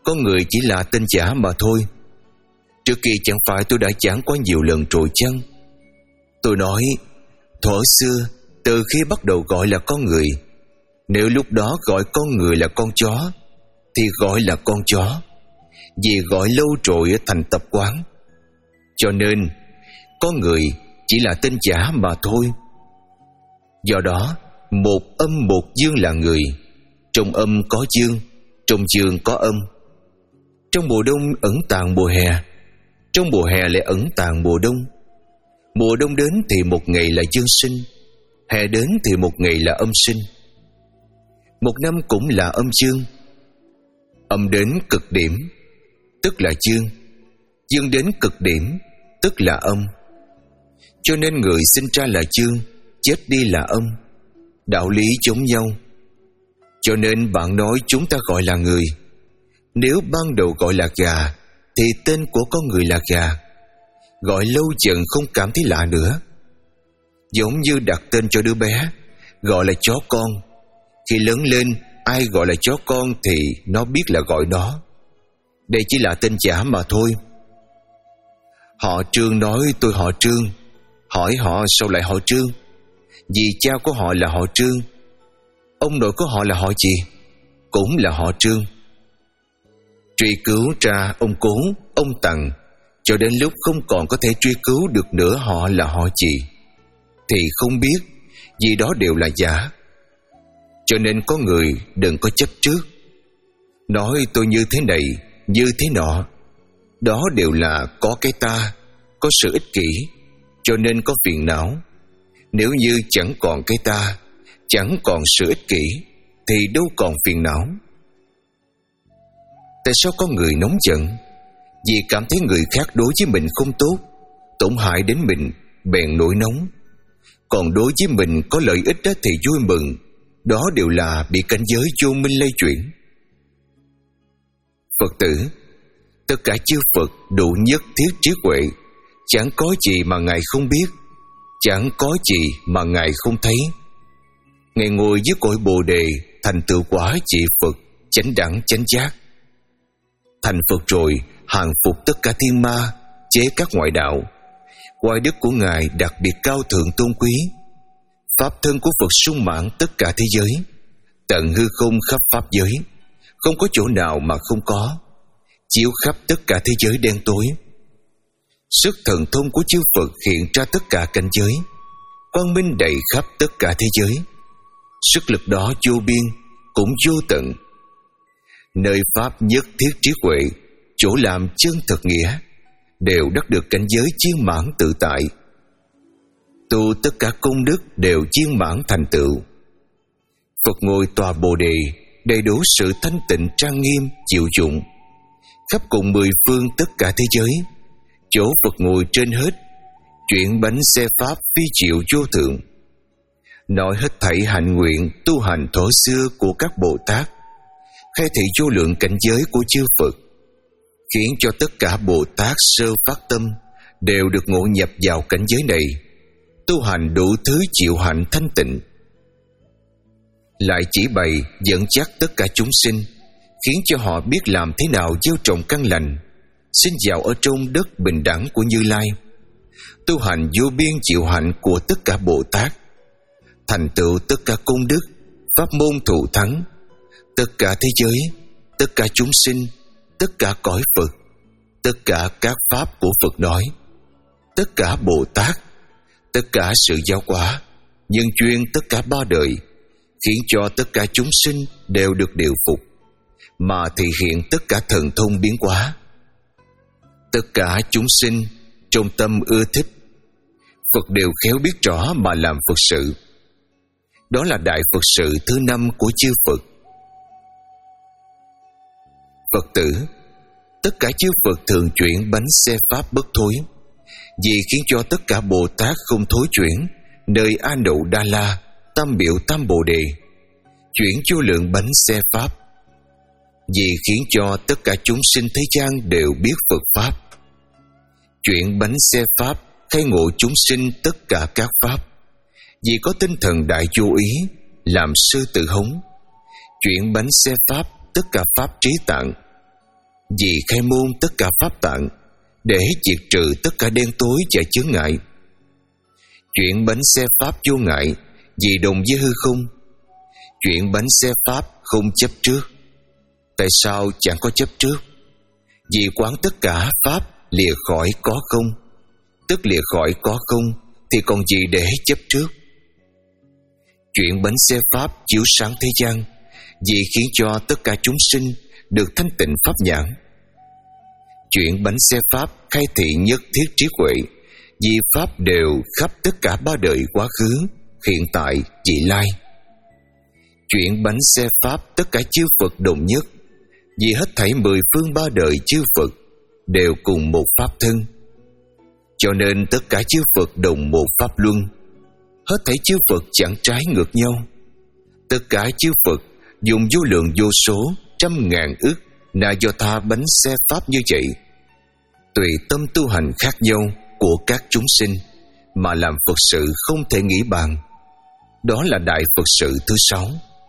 Con người chỉ là tên giả mà thôi. Trước kia chẳng phải tôi đã giảng quá nhiều lần rồi chăng? Tôi nói, thuở xưa, từ khi bắt đầu gọi là con người, nếu lúc đó gọi con người là con chó, thì gọi là con chó, vì gọi lâu rồi thành tập quán. Cho nên, con người chỉ là tên giả mà thôi. Do đó, một âm một dương là người. Trong âm có dương, trong dương có âm. Trong mùa đông ẩn tàng mùa hè, trong mùa hè lại ẩn tàng mùa đông. Mùa đông đến thì một ngày là dương sinh, hè đến thì một ngày là âm sinh. Một năm cũng là âm dương. Âm đến cực điểm, tức là dương. Dương đến cực điểm, tức là âm. Cho nên người sinh ra là dương, chết đi là âm. Đạo lý giống nhau. Cho nên bạn nói chúng ta gọi là người. Nếu ban đầu gọi là gà, thì tên của con người là gà. Gọi lâu dần không cảm thấy lạ nữa. Giống như đặt tên cho đứa bé, gọi là chó con. Khi lớn lên, ai gọi là chó con thì nó biết là gọi nó. Đây chỉ là tên giả mà thôi. Họ Trương nói tôi họ Trương. Hỏi họ sao lại họ Trương? Vì cha của họ là họ Trương. Ông nội của họ là họ gì? Cũng là họ Trương. Truy cứu ra ông Cố, ông Tằng, cho đến lúc không còn có thể truy cứu được nữa họ là họ gì, thì không biết, vì đó đều là giả. Cho nên có người đừng có chấp trước, nói tôi như thế này, như thế nọ. Đó đều là có cái ta, có sự ích kỷ, cho nên có phiền não. Nếu như chẳng còn cái ta, chẳng còn sự ích kỷ, thì đâu còn phiền não. Tại sao có người nóng giận? Vì cảm thấy người khác đối với mình không tốt, tổn hại đến mình, bèn nổi nóng. Còn đối với mình có lợi ích đó thì vui mừng. Đó đều là bị cảnh giới vô minh lay chuyển. Phật tử, tất cả chư Phật đủ nhất thiết trí huệ, chẳng có gì mà Ngài không biết, chẳng có gì mà Ngài không thấy. Ngài ngồi dưới cội Bồ Đề, thành tựu quả trị Phật, chánh đẳng chánh giác. Thành Phật rồi, hàng phục tất cả thiên ma, chế các ngoại đạo. Oai đức của Ngài đặc biệt cao thượng tôn quý. Pháp thân của Phật sung mãn tất cả thế giới, tận hư không khắp pháp giới, không có chỗ nào mà không có, chiếu khắp tất cả thế giới đen tối. Sức thần thông của chư Phật hiện ra tất cả cảnh giới, quang minh đầy khắp tất cả thế giới. Sức lực đó vô biên, cũng vô tận. Nơi pháp nhất thiết trí huệ, chỗ làm chân thật nghĩa, đều đắc được cảnh giới viên mãn tự tại. Tu tất cả công đức đều viên mãn thành tựu. Phật ngồi tòa Bồ Đề, đầy đủ sự thanh tịnh trang nghiêm, chịu dụng. Khắp cùng mười phương tất cả thế giới, chỗ Phật ngồi trên hết, chuyển bánh xe pháp phi triệu vô thượng. Nói hết thảy hạnh nguyện tu hành thuở xưa của các Bồ Tát, khai thị vô lượng cảnh giới của chư Phật, khiến cho tất cả Bồ Tát sơ phát tâm đều được ngộ nhập vào cảnh giới này, tu hành đủ thứ chịu hạnh thanh tịnh. Lại chỉ bày dẫn dắt tất cả chúng sinh, khiến cho họ biết làm thế nào gieo trồng căn lành, sinh vào ở trong đất bình đẳng của Như Lai, tu hành vô biên chịu hạnh của tất cả Bồ Tát, thành tựu tất cả công đức, pháp môn thù thắng, tất cả thế giới, tất cả chúng sinh, tất cả cõi Phật, tất cả các pháp của Phật nói, tất cả Bồ Tát, tất cả sự giáo hóa, nhân duyên tất cả ba đời, khiến cho tất cả chúng sinh đều được điều phục, mà thị hiện tất cả thần thông biến hóa. Tất cả chúng sinh trong tâm ưa thích, Phật đều khéo biết rõ mà làm Phật sự. Đó là đại Phật sự thứ năm của chư Phật. Phật tử, tất cả chư Phật thường chuyển bánh xe pháp bất thối, vì khiến cho tất cả Bồ Tát không thối chuyển nơi A Nậu Đa La, Tam Biểu Tam Bồ Đề, chuyển vô lượng bánh xe pháp, vì khiến cho tất cả chúng sinh thế gian đều biết Phật pháp. Chuyển bánh xe pháp khai ngộ chúng sinh tất cả các pháp, vì có tinh thần đại vô ý, làm sư tự hống. Chuyển bánh xe pháp tất cả pháp trí tạng, vì khai môn tất cả pháp tạng, để diệt trừ tất cả đen tối và chướng ngại. Chuyển bánh xe pháp vô ngại, vì đồng với hư không. Chuyển bánh xe pháp không chấp trước. Tại sao chẳng có chấp trước? Vì quán tất cả pháp lìa khỏi có không, tức lìa khỏi có không thì còn gì để chấp trước. Chuyển bánh xe pháp chiếu sáng thế gian, vì khiến cho tất cả chúng sinh được thanh tịnh pháp nhãn. Chuyển bánh xe pháp khai thị nhất thiết trí huệ, vì pháp đều khắp tất cả ba đời quá khứ, hiện tại, vị lai. Chuyển bánh xe pháp tất cả chư Phật đồng nhất, vì hết thảy mười phương ba đời chư Phật đều cùng một pháp thân, cho nên tất cả chư Phật đồng một pháp luân. Hết thảy chư Phật chẳng trái ngược nhau. Tất cả chư Phật dùng vô lượng vô số trăm ngàn ức na do tha bánh xe pháp như vậy, tùy tâm tu hành khác nhau của các chúng sinh mà làm Phật sự không thể nghĩ bàn. Đó là đại Phật sự thứ sáu.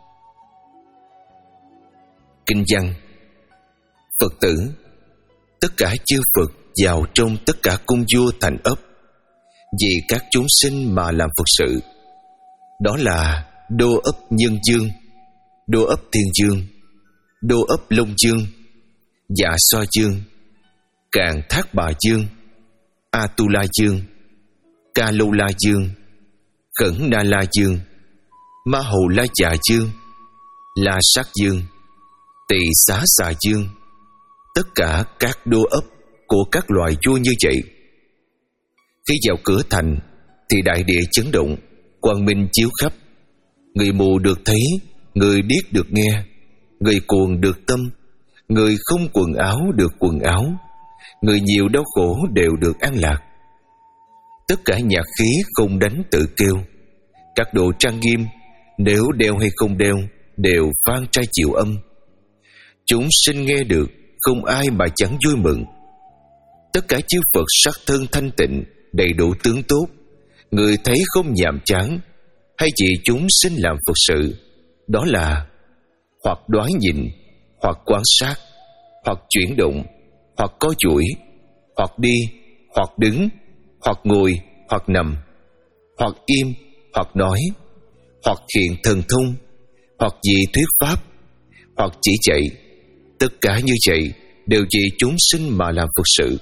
Kinh văn: Phật tử, tất cả chư Phật vào trong tất cả cung vua thành ấp, vì các chúng sinh mà làm Phật sự. Đó là Đô ấp Nhân Dương, Đô ấp Thiên Dương, Đô ấp Long Dương, Dạ So Dương, Càn Thác Bà Dương, Atula Dương, Ca Lô La Dương, Khẩn Na La Dương, Ma Hồ La Dạ Dương, La Sát Dương, Tỳ Xá Xà Dương. Tất cả các đô ấp của các loài vua như vậy. Khi vào cửa thành thì đại địa chấn động, quang minh chiếu khắp. Người mù được thấy, người điếc được nghe, người cuồng được tâm, người không quần áo được quần áo, người nhiều đau khổ đều được an lạc. Tất cả nhạc khí không đánh tự kêu. Các đồ trang nghiêm, nếu đeo hay không đeo, đều vang trai chịu âm. Chúng sinh nghe được, không ai mà chẳng vui mừng. Tất cả chư Phật sắc thân thanh tịnh, đầy đủ tướng tốt, người thấy không nhàm chán. Hay vì chúng sinh làm Phật sự, đó là hoặc đoán nhìn, hoặc quan sát, hoặc chuyển động, hoặc co duỗi, hoặc đi, hoặc đứng, hoặc ngồi, hoặc nằm, hoặc im, hoặc nói, hoặc hiện thần thông, hoặc vì thuyết pháp, hoặc chỉ dạy. Tất cả như vậy đều vì chúng sinh mà làm Phật sự.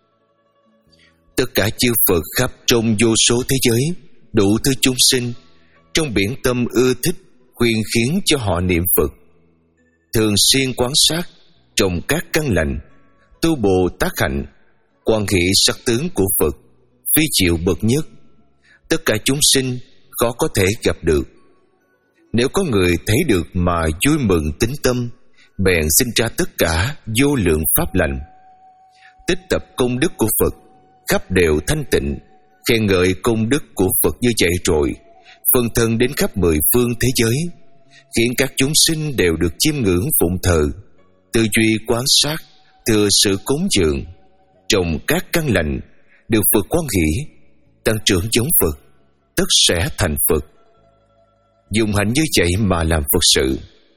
Tất cả chư Phật khắp trong vô số thế giới, đủ thứ chúng sinh, trong biển tâm ưa thích khuyên khiến cho họ niệm Phật, thường xuyên quan sát, trồng các căn lành, tu Bồ Tát hạnh, quan hệ sắc tướng của Phật, phi diệu bậc nhất. Tất cả chúng sinh khó có thể gặp được. Nếu có người thấy được mà vui mừng tín tâm, bèn sinh ra tất cả vô lượng pháp lành. Tích tập công đức của Phật khắp đều thanh tịnh, khen ngợi công đức của Phật như vậy rồi phân thân đến khắp mười phương thế giới, khiến các chúng sinh đều được chiêm ngưỡng phụng thờ, tư duy quan sát, thừa sự cúng dường, trồng các căn lành, được Phật hoan hỷ, tăng trưởng giống Phật, tất sẽ thành Phật. Dùng hạnh như vậy mà làm Phật sự.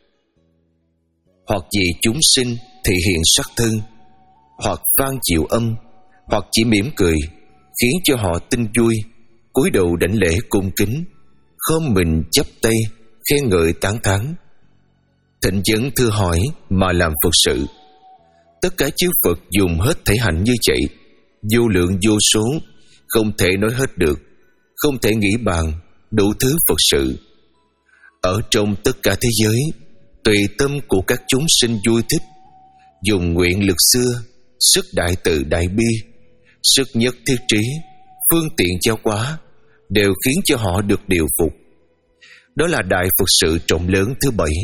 Hoặc vì chúng sinh thị hiện sắc thân, hoặc vang diệu âm, hoặc chỉ mỉm cười, khiến cho họ tin vui, cúi đầu đảnh lễ cung kính, khom mình chắp tay, khen ngợi tán thán, thịnh vấn thưa hỏi mà làm Phật sự. Tất cả chư Phật dùng hết thể hạnh như vậy, vô lượng vô số, không thể nói hết được, không thể nghĩ bàn, đủ thứ Phật sự. Ở trong tất cả thế giới, tùy tâm của các chúng sinh vui thích, dùng nguyện lực xưa, sức đại từ đại bi, sức nhất thiết trí, phương tiện giáo hóa, đều khiến cho họ được điều phục. Đó là đại Phật sự trọng lớn thứ bảy.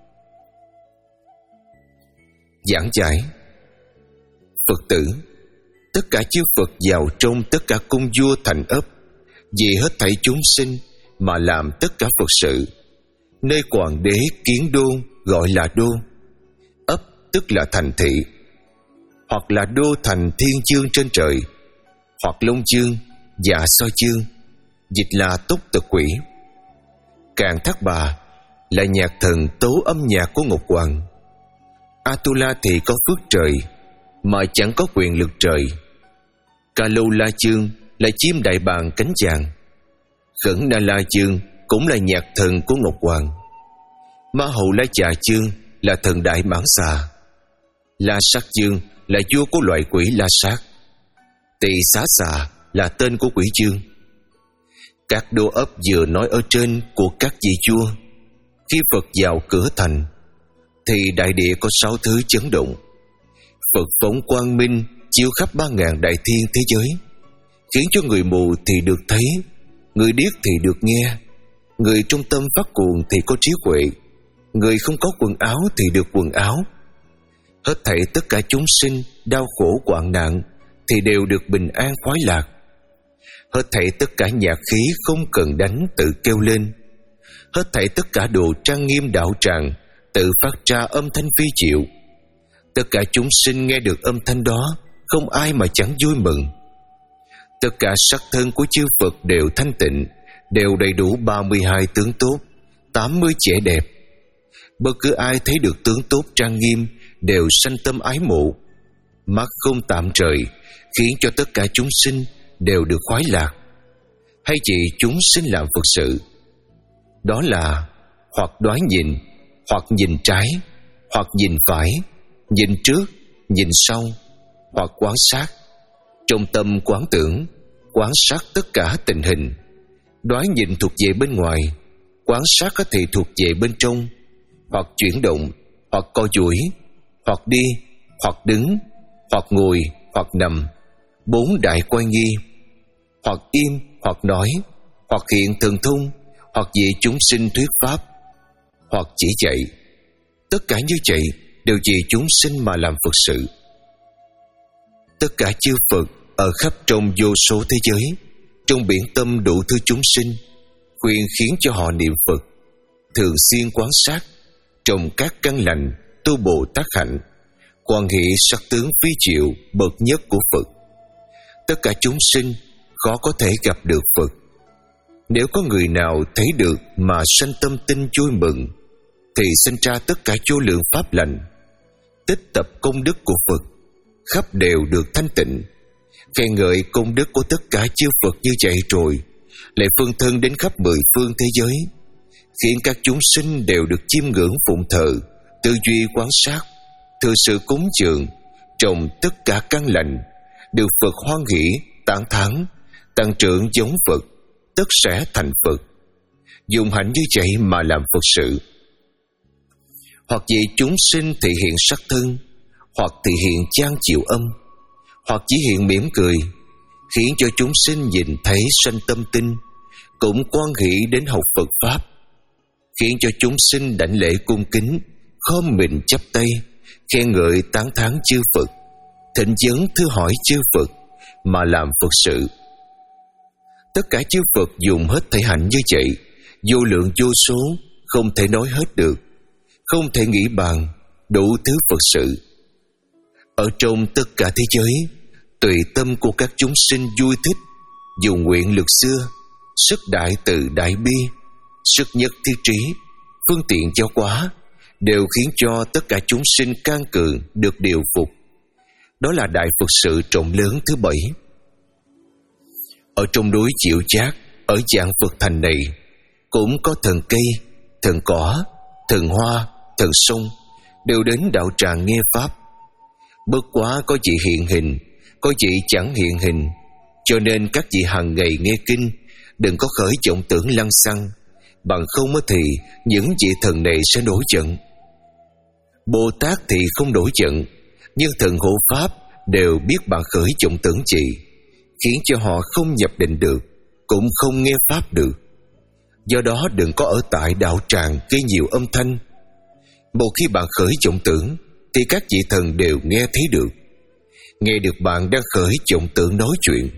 Giảng giải: Phật tử, tất cả chư Phật vào trong tất cả cung vua thành ấp, vì hết thảy chúng sinh mà làm tất cả Phật sự. Nơi hoàng đế kiến đô gọi là đô, ấp tức là thành thị, hoặc là đô thành thiên chương trên trời, hoặc Long Dương, Dạ So Dương, dịch là túc tực quỷ. Càn Thác Bà là nhạc thần tấu âm nhạc của Ngọc Hoàng. Atula thì có phước trời mà chẳng có quyền lực trời. Kalu La Chương là chim đại bàng cánh vàng. Khẩn Na La Chương cũng là nhạc thần của Ngọc Hoàng. Ma Hậu La Chà Chương là thần đại mãng xà. La Sát Chương là vua của loại quỷ La Sát. Tỳ Xá Xà là tên của quỷ chương. Các đô ấp vừa nói ở trên của các vị vua, khi Phật vào cửa thành thì đại địa có sáu thứ chấn động. Phật phóng quang minh chiếu khắp ba ngàn đại thiên thế giới, khiến cho người mù thì được thấy, người điếc thì được nghe, người trong tâm phát cuồng thì có trí huệ, người không có quần áo thì được quần áo. Hết thảy tất cả chúng sinh đau khổ hoạn nạn thì đều được bình an khoái lạc. Hết thảy tất cả nhạc khí không cần đánh tự kêu lên. Hết thảy tất cả đồ trang nghiêm đạo tràng tự phát ra âm thanh phi diệu. Tất cả chúng sinh nghe được âm thanh đó, không ai mà chẳng vui mừng. Tất cả sắc thân của chư Phật đều thanh tịnh, đều đầy đủ ba mươi hai tướng tốt, tám mươi vẻ đẹp. Bất cứ ai thấy được tướng tốt trang nghiêm đều sanh tâm ái mộ. Mắt không tạm trời khiến cho tất cả chúng sinh đều được khoái lạc. Hay chỉ chúng sinh làm Phật sự, đó là hoặc đoán nhìn, hoặc nhìn trái, hoặc nhìn phải, nhìn trước, nhìn sau, hoặc quán sát. Trong tâm quán tưởng, quán sát tất cả tình hình. Đoán nhìn thuộc về bên ngoài, quán sát có thể thuộc về bên trong, hoặc chuyển động, hoặc co duỗi, hoặc đi, hoặc đứng, hoặc ngồi, hoặc nằm. Bốn đại quan nghi, hoặc im, hoặc nói, hoặc hiện thần thông, hoặc vì chúng sinh thuyết pháp, hoặc chỉ dạy. Tất cả như vậy đều vì chúng sinh mà làm Phật sự. Tất cả chư Phật ở khắp trong vô số thế giới, trong biển tâm đủ thứ chúng sinh, khuyên khiến cho họ niệm Phật, thường xuyên quán sát, trồng các căn lành, tu Bồ Tát hạnh, quan hệ sắc tướng phi diệu bậc nhất của Phật. Tất cả chúng sinh khó có thể gặp được Phật. Nếu có người nào thấy được mà sanh tâm tin vui mừng, thì sinh ra tất cả vô lượng pháp lành. Tích tập công đức của Phật khắp đều được thanh tịnh. Khen ngợi công đức của tất cả chư Phật như vậy rồi lại phân thân đến khắp mười phương thế giới, khiến các chúng sinh đều được chiêm ngưỡng phụng thờ, tư duy quán sát, thừa sự cúng dường, trồng tất cả căn lành, được Phật hoan hỷ, tán thán, tăng trưởng giống Phật, tất sẽ thành Phật. Dùng hạnh như vậy mà làm Phật sự. Hoặc vì chúng sinh thị hiện sắc thân, hoặc thị hiện chan chịu âm, hoặc chỉ hiện mỉm cười, khiến cho chúng sinh nhìn thấy sanh tâm tin, cũng quan hỷ đến học Phật Pháp, khiến cho chúng sinh đảnh lễ cung kính, khom mình chắp tay, khen ngợi tán thán chư Phật, thỉnh vấn thưa hỏi chư Phật mà làm Phật sự. Tất cả chư Phật dùng hết thể hạnh như vậy, vô lượng vô số, không thể nói hết được, không thể nghĩ bàn, đủ thứ Phật sự. Ở trong tất cả thế giới, tùy tâm của các chúng sinh vui thích, dùng nguyện lực xưa, sức đại từ đại bi, sức nhất thiết trí, phương tiện giáo hóa, đều khiến cho tất cả chúng sinh can cường được điều phục. Đó là đại Phật sự trọng lớn thứ bảy. Ở trong núi Diệu Giác, ở dạng Phật thành này, cũng có thần cây, thần cỏ, thần hoa, thần sông đều đến đạo tràng nghe pháp. Bất quá có vị hiện hình, có vị chẳng hiện hình, cho nên các vị hàng ngày nghe kinh đừng có khởi vọng tưởng lăng xăng, bằng không thì những vị thần này sẽ nổi giận. Bồ Tát thì không nổi giận, nhưng thần hộ pháp đều biết bạn khởi vọng tưởng gì, khiến cho họ không nhập định được, cũng không nghe pháp được. Do đó đừng có ở tại đạo tràng gây nhiều âm thanh. Một khi bạn khởi vọng tưởng thì các vị thần đều nghe thấy được, nghe được bạn đang khởi vọng tưởng nói chuyện.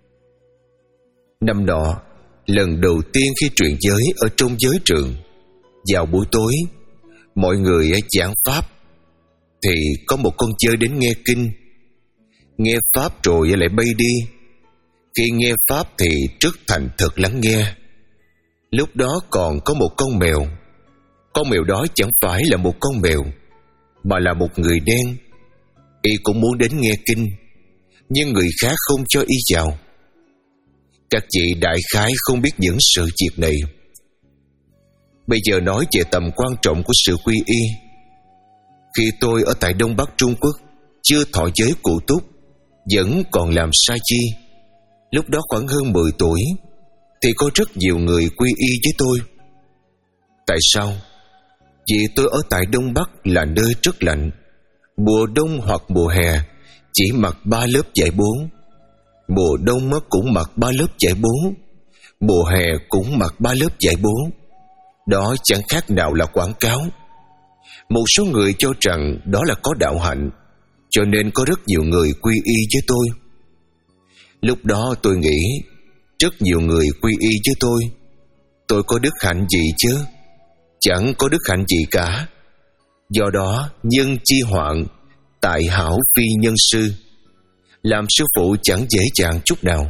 Năm nọ, lần đầu tiên khi truyền giới ở trong giới trường, vào buổi tối, mọi người giảng pháp, thì có một con chơi đến nghe kinh. Nghe pháp rồi lại bay đi. Khi nghe pháp thì rất thành thật lắng nghe. Lúc đó còn có một con mèo. Con mèo đó chẳng phải là một con mèo. mà là một người đen. Y cũng muốn đến nghe kinh, nhưng người khác không cho y vào. Các chị đại khái không biết những sự việc này. Bây giờ nói về tầm quan trọng của sự quy y. Khi tôi ở tại Đông Bắc Trung Quốc, chưa thọ giới cụ túc, vẫn còn làm sa chi, lúc đó khoảng hơn mười tuổi, thì có rất nhiều người quy y với tôi. Tại sao? Vì tôi ở tại Đông Bắc là nơi rất lạnh. Mùa đông hoặc mùa hè chỉ mặc ba lớp vải bốn. Mùa đông cũng mặc ba lớp vải bốn. Mùa hè cũng mặc ba lớp vải bốn. Đó chẳng khác nào là quảng cáo. Một số người cho rằng đó là có đạo hạnh, cho nên có rất nhiều người quy y với tôi. Lúc đó tôi nghĩ, rất nhiều người quy y với tôi, tôi có đức hạnh gì chứ? Chẳng có đức hạnh gì cả. Do đó nhân chi hoạn, tại hảo phi nhân sư. Làm sư phụ chẳng dễ dàng chút nào.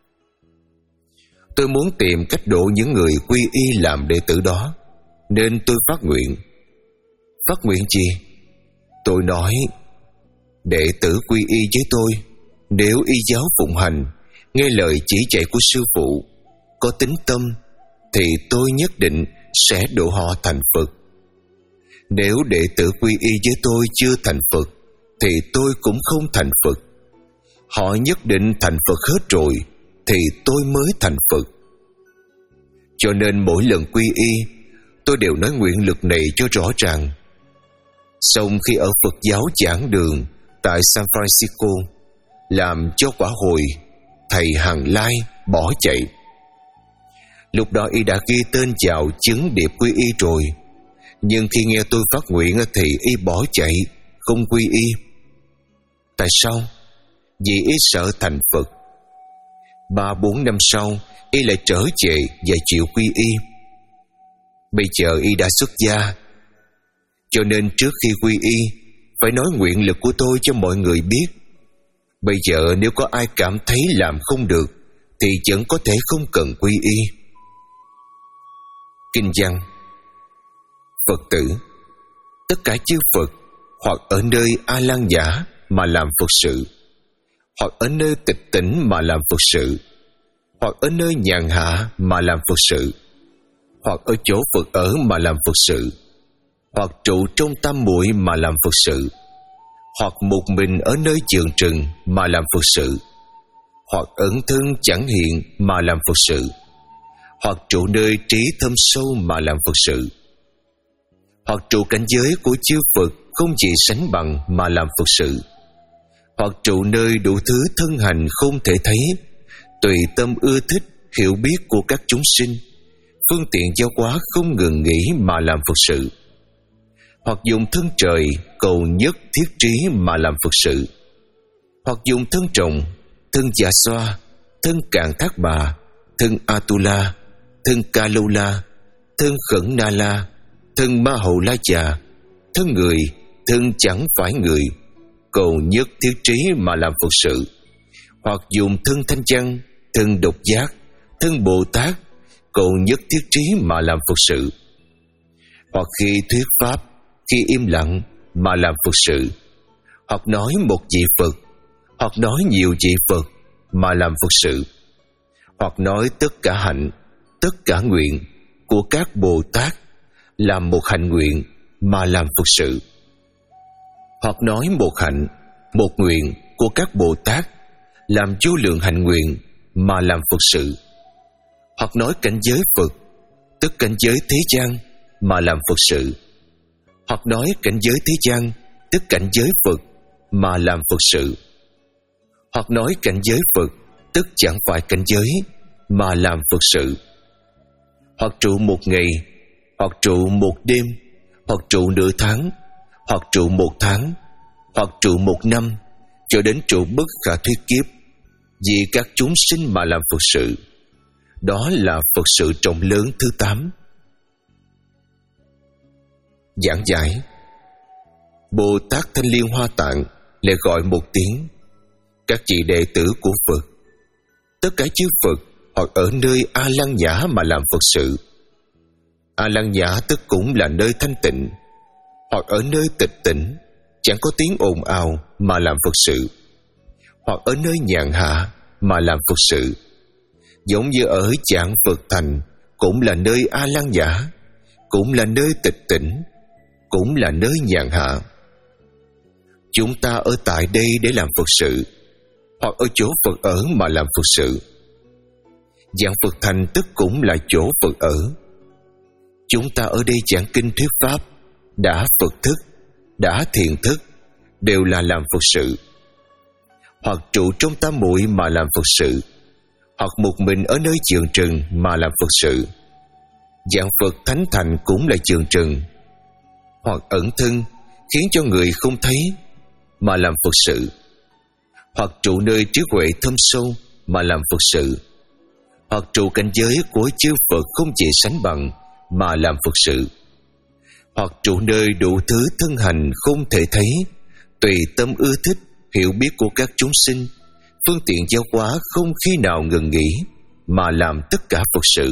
Tôi muốn tìm cách độ những người quy y làm đệ tử đó, nên tôi phát nguyện. Phát nguyện gì? Tôi nói, đệ tử quy y với tôi, nếu y giáo phụng hành, nghe lời chỉ dạy của sư phụ, có tín tâm, thì tôi nhất định sẽ độ họ thành Phật. Nếu đệ tử quy y với tôi chưa thành Phật, thì tôi cũng không thành Phật. Họ nhất định thành Phật hết rồi, thì tôi mới thành Phật. Cho nên mỗi lần quy y, tôi đều nói nguyện lực này cho rõ ràng. Xong khi ở Phật giáo giảng đường tại San Francisco, làm cho quả hồi, thầy Hằng Lai bỏ chạy. Lúc đó y đã ghi tên vào chứng điệp quy y rồi, nhưng khi nghe tôi phát nguyện thì y bỏ chạy, không quy y. Tại sao? Vì y sợ thành Phật. Ba bốn năm sau, y lại trở về và chịu quy y. Bây giờ y đã xuất gia, cho nên trước khi quy y, phải nói nguyện lực của tôi cho mọi người biết. Bây giờ nếu có ai cảm thấy làm không được, thì vẫn có thể không cần quy y. Kinh văn: Phật tử, tất cả chư Phật hoặc ở nơi A Lan Nhã mà làm Phật sự, hoặc ở nơi tịch tỉnh mà làm Phật sự, hoặc ở nơi nhàn hạ mà làm Phật sự, hoặc ở chỗ Phật ở mà làm Phật sự, hoặc trụ trong tam muội mà làm Phật sự, hoặc một mình ở nơi vườn rừng mà làm Phật sự, hoặc ẩn thân chẳng hiện mà làm Phật sự, hoặc trụ nơi trí thâm sâu mà làm Phật sự, hoặc trụ cảnh giới của chư Phật không gì sánh bằng mà làm Phật sự, hoặc trụ nơi đủ thứ thân hành không thể thấy, tùy tâm ưa thích hiểu biết của các chúng sinh, phương tiện giáo hóa không ngừng nghỉ mà làm Phật sự, hoặc dùng thân trời cầu nhất thiết trí mà làm Phật sự, hoặc dùng thân trồng, thân dạ xoa, thân cạn thác bà, thân Atula, thân Kalula, thân Khẩn Na La, thân Ma Hầu La Già, thân người, thân chẳng phải người, cầu nhất thiết trí mà làm Phật sự, hoặc dùng thân Thanh Văn, thân Độc Giác, thân Bồ Tát, cầu nhất thiết trí mà làm Phật sự, hoặc khi thuyết pháp, khi im lặng mà làm Phật sự, hoặc nói một vị Phật, hoặc nói nhiều vị Phật mà làm Phật sự, hoặc nói tất cả hạnh, tất cả nguyện của các Bồ Tát làm một hạnh nguyện mà làm Phật sự, hoặc nói một hạnh, một nguyện của các Bồ Tát làm vô lượng hạnh nguyện mà làm Phật sự, hoặc nói cảnh giới Phật, tức cảnh giới thế gian mà làm Phật sự, hoặc nói cảnh giới thế gian, tức cảnh giới Phật mà làm Phật sự, hoặc nói cảnh giới Phật, tức chẳng phải cảnh giới mà làm Phật sự, hoặc trụ một ngày, hoặc trụ một đêm, hoặc trụ nửa tháng, hoặc trụ một tháng, hoặc trụ một năm, cho đến trụ bất khả thuyết kiếp, vì các chúng sinh mà làm Phật sự. Đó là Phật sự trọng lớn thứ tám. Giảng giải: Bồ Tát Thanh Liên Hoa Tạng lại gọi một tiếng: các vị đệ tử của Phật, tất cả chư Phật hoặc ở nơi A Lăng Nhã mà làm Phật sự. A Lăng Nhã tức cũng là nơi thanh tịnh. hoặc ở nơi tịch tỉnh, chẳng có tiếng ồn ào mà làm Phật sự, hoặc ở nơi nhàn hạ mà làm Phật sự. Giống như ở Chạng Phật Thành, cũng là nơi A Lăng Nhã, cũng là nơi tịch tỉnh, cũng là nơi nhàn hạ. Chúng ta ở tại đây để làm Phật sự, hoặc ở chỗ Phật ở mà làm Phật sự. Giảng Phật Thành tức cũng là chỗ Phật ở. Chúng ta ở đây giảng kinh thuyết pháp, đã Phật thức, đã thiền thức, đều là làm Phật sự. Hoặc trụ trong tam muội mà làm Phật sự, hoặc một mình ở nơi trường trừng mà làm Phật sự. Giảng Phật Thánh Thành cũng là trường trừng, hoặc ẩn thân khiến cho người không thấy mà làm Phật sự, hoặc trụ nơi trí huệ thâm sâu mà làm Phật sự, hoặc trụ cảnh giới của chư Phật không thể sánh bằng mà làm Phật sự, hoặc trụ nơi đủ thứ thân hành không thể thấy, tùy tâm ưa thích hiểu biết của các chúng sinh, phương tiện giáo hóa không khi nào ngừng nghỉ mà làm tất cả Phật sự,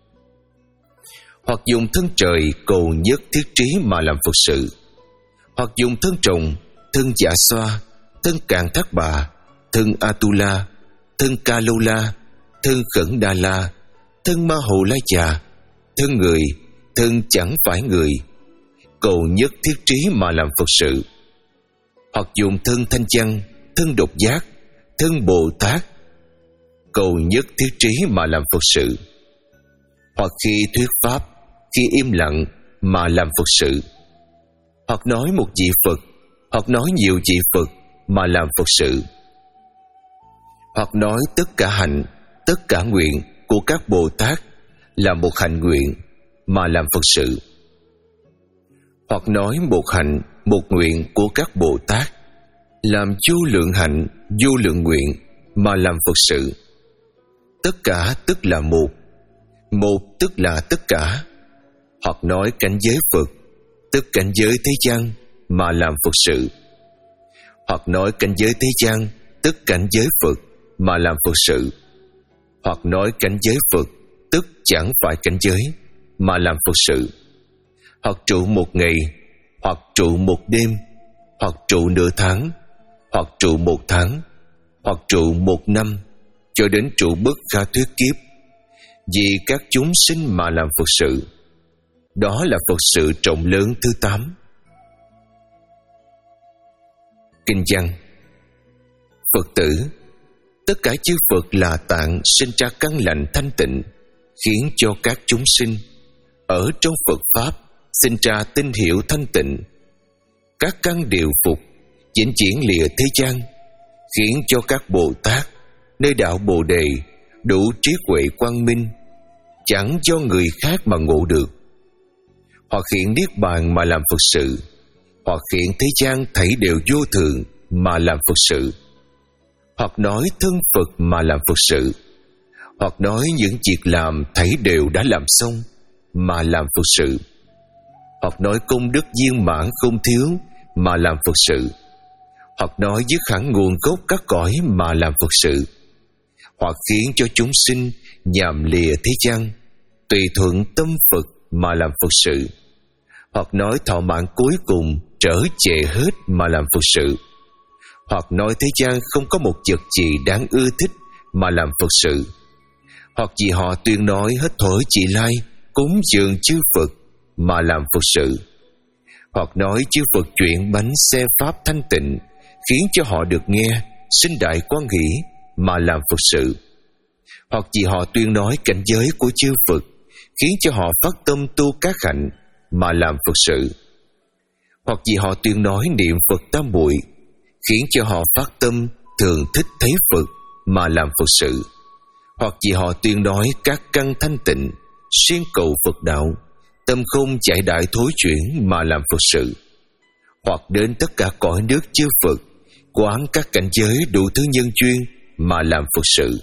hoặc dùng thân trời cầu nhất thiết trí mà làm Phật sự, hoặc dùng thân trùng, thân Dạ Xoa, thân Càn Thác Bà, thân Atula, thân Ca Lô La, thân Khẩn Đa La, thân Ma Hồ La Già, thân người, thân chẳng phải người, cầu nhất thiết trí mà làm Phật sự, hoặc dùng thân Thanh Văn, thân Độc Giác, thân Bồ Tát, cầu nhất thiết trí mà làm Phật sự, hoặc khi thuyết pháp, khi im lặng mà làm Phật sự, hoặc nói một vị Phật, hoặc nói nhiều vị Phật mà làm Phật sự, hoặc nói tất cả hạnh, tất cả nguyện của các Bồ Tát là một hạnh nguyện mà làm Phật sự, hoặc nói một hạnh, một nguyện của các Bồ Tát làm vô lượng hạnh, vô lượng nguyện mà làm Phật sự. Tất cả tức là một, một tức là tất cả, hoặc nói cảnh giới Phật, tức cảnh giới thế gian mà làm Phật sự, hoặc nói cảnh giới thế gian, tức cảnh giới Phật mà làm Phật sự, hoặc nói cảnh giới Phật, tức chẳng phải cảnh giới mà làm Phật sự, hoặc trụ một ngày, hoặc trụ một đêm, hoặc trụ nửa tháng, hoặc trụ một tháng, hoặc trụ một năm, cho đến trụ bất khả thuyết kiếp, vì các chúng sinh mà làm Phật sự. Đó là Phật sự trọng lớn thứ tám. Kinh văn: Phật tử, tất cả chư Phật là tạng sinh ra căn lành thanh tịnh, khiến cho các chúng sinh ở trong Phật pháp sinh ra tinh hiểu thanh tịnh. Các căn điều phục vĩnh viễn lìa thế gian, khiến cho các Bồ Tát nơi đạo Bồ Đề đủ trí huệ quang minh, chẳng do người khác mà ngộ được. Hoặc hiện niết bàn mà làm Phật sự, hoặc hiện thế gian thảy đều vô thường mà làm Phật sự, hoặc nói thân Phật mà làm Phật sự, hoặc nói những việc làm thảy đều đã làm xong mà làm Phật sự, hoặc nói công đức viên mãn không thiếu mà làm Phật sự, hoặc nói dứt hẳn nguồn gốc các cõi mà làm Phật sự, hoặc khiến cho chúng sinh nhàm lìa thế gian, tùy thuận tâm Phật mà làm Phật sự, hoặc nói thọ mạng cuối cùng trở trệ hết mà làm Phật sự, hoặc nói thế gian không có một vật gì đáng ưa thích mà làm Phật sự, hoặc vì họ tuyên nói hết thổi chị lai cúng dường chư Phật mà làm Phật sự, hoặc nói chư Phật chuyện bánh xe pháp thanh tịnh, khiến cho họ được nghe sinh đại quan hỷ mà làm Phật sự, hoặc vì họ tuyên nói cảnh giới của chư Phật, khiến cho họ phát tâm tu các hạnh mà làm Phật sự, hoặc vì họ tuyên nói niệm Phật tam muội, khiến cho họ phát tâm thường thích thấy Phật mà làm Phật sự, hoặc vì họ tuyên nói các căn thanh tịnh, xuyên cầu Phật đạo, tâm không chạy đại thối chuyển mà làm Phật sự, hoặc đến tất cả cõi nước chư Phật, quán các cảnh giới đủ thứ nhân duyên mà làm Phật sự,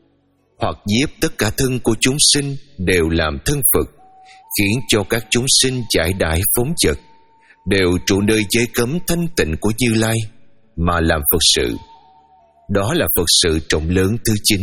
hoặc giết tất cả thân của chúng sinh đều làm thân Phật, khiến cho các chúng sinh chạy đại phóng dật, đều trụ nơi giới cấm thanh tịnh của Như Lai mà làm Phật sự. Đó là Phật sự trọng lớn thứ chín.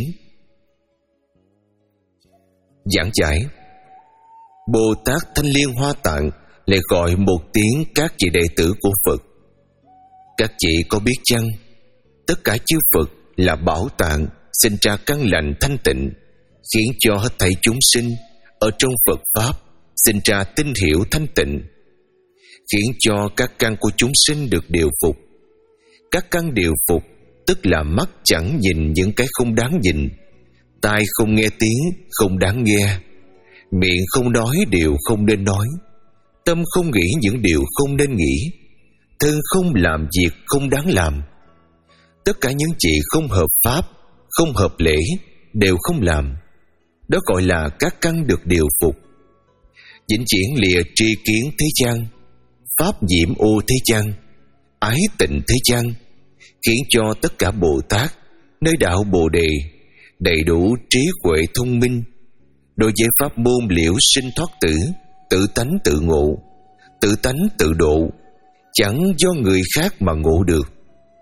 Giảng giải: Bồ Tát Thanh Liên Hoa Tạng lại gọi một tiếng các vị đệ tử của Phật. Các chị có biết chăng, tất cả chư Phật là bảo tàng sinh ra căn lành thanh tịnh, khiến cho hết thảy chúng sinh ở trong Phật Pháp sinh ra tín hiểu thanh tịnh, khiến cho các căn của chúng sinh được điều phục. Các căn điều phục tức là mắt chẳng nhìn những cái không đáng nhìn, tai không nghe tiếng không đáng nghe, miệng không nói điều không nên nói, tâm không nghĩ những điều không nên nghĩ, thân không làm việc không đáng làm. Tất cả những gì không hợp pháp, không hợp lễ đều không làm. Đó gọi là các căn được điều phục. Vĩnh viễn lìa tri kiến thế gian, pháp diệm ô thế gian, ái tịnh thế gian, khiến cho tất cả Bồ Tát nơi đạo Bồ Đề đầy đủ trí huệ thông minh, đối với pháp môn liễu sinh thoát tử, tự tánh tự ngộ, tự tánh tự độ, chẳng do người khác mà ngộ được.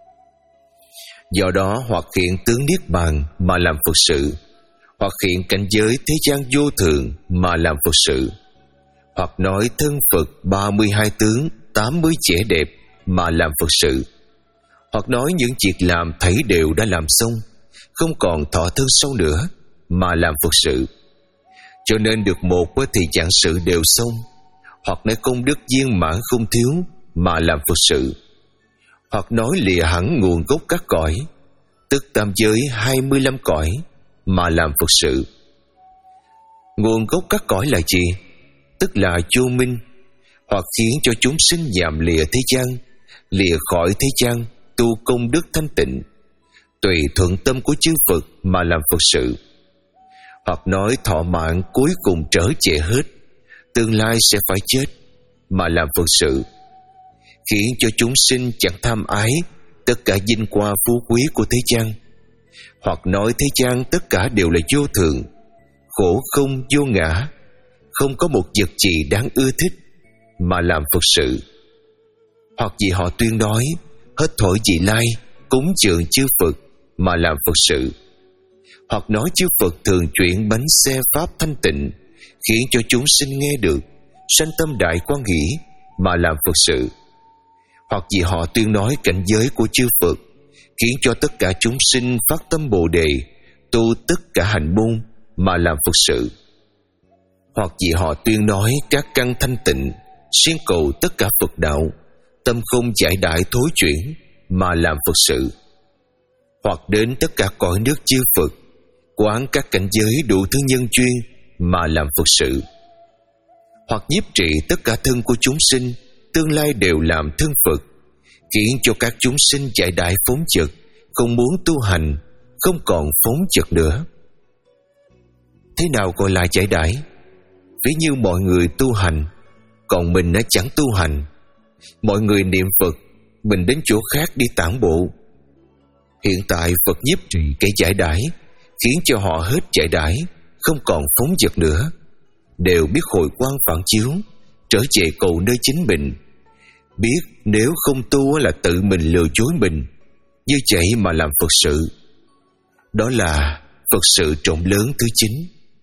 Do đó hoặc hiện tướng Niết Bàn mà làm Phật sự, hoặc hiện cảnh giới thế gian vô thường mà làm Phật sự, hoặc nói thân Phật ba mươi hai tướng tám mươi vẻ đẹp mà làm Phật sự, hoặc nói những việc làm thấy đều đã làm xong, không còn thọ thân sau nữa mà làm Phật sự. Cho nên được một thì chẳng sự đều xong, hoặc nói công đức viên mãn không thiếu mà làm Phật sự, hoặc nói lìa hẳn nguồn gốc các cõi, tức tam giới hai mươi lăm cõi mà làm Phật sự. Nguồn gốc các cõi là gì? Tức là vô minh, hoặc khiến cho chúng sinh giảm lìa thế gian, lìa khỏi thế gian, tu công đức thanh tịnh, tùy thuận tâm của chư Phật mà làm Phật sự. Hoặc nói thọ mạng cuối cùng trở về hết, tương lai sẽ phải chết mà làm Phật sự, khiến cho chúng sinh chẳng tham ái tất cả vinh hoa phú quý của thế gian. Hoặc nói thế gian tất cả đều là vô thường, khổ không vô ngã, không có một vật gì đáng ưa thích mà làm Phật sự. Hoặc vì họ tuyên nói hết thổi vị lai cúng dường chư Phật mà làm Phật sự. Hoặc nói chư Phật thường chuyển bánh xe pháp thanh tịnh, khiến cho chúng sinh nghe được sanh tâm đại quan hỷ mà làm Phật sự. Hoặc vì họ tuyên nói cảnh giới của chư Phật, khiến cho tất cả chúng sinh phát tâm Bồ Đề, tu tất cả hành môn mà làm Phật sự. Hoặc vì họ tuyên nói các căn thanh tịnh, siêng cầu tất cả Phật đạo, tâm không giải đại thối chuyển mà làm Phật sự. Hoặc đến tất cả cõi nước chư Phật, quán các cảnh giới đủ thứ nhân duyên mà làm Phật sự. Hoặc nhiếp trị tất cả thân của chúng sinh, tương lai đều làm thân Phật, khiến cho các chúng sinh giải đại phóng dật, không muốn tu hành, không còn phóng dật nữa. Thế nào gọi là giải đại? Ví như mọi người tu hành, còn mình đã chẳng tu hành. Mọi người niệm Phật, mình đến chỗ khác đi tản bộ. Hiện tại Phật nhiếp trì kẻ giải đãi, khiến cho họ hết giải đãi, không còn phóng dật nữa, đều biết hồi quang phản chiếu, trở về cầu nơi chính mình, biết nếu không tu là tự mình lừa dối mình, như vậy mà làm Phật sự. Đó là Phật sự trọng lớn thứ chín.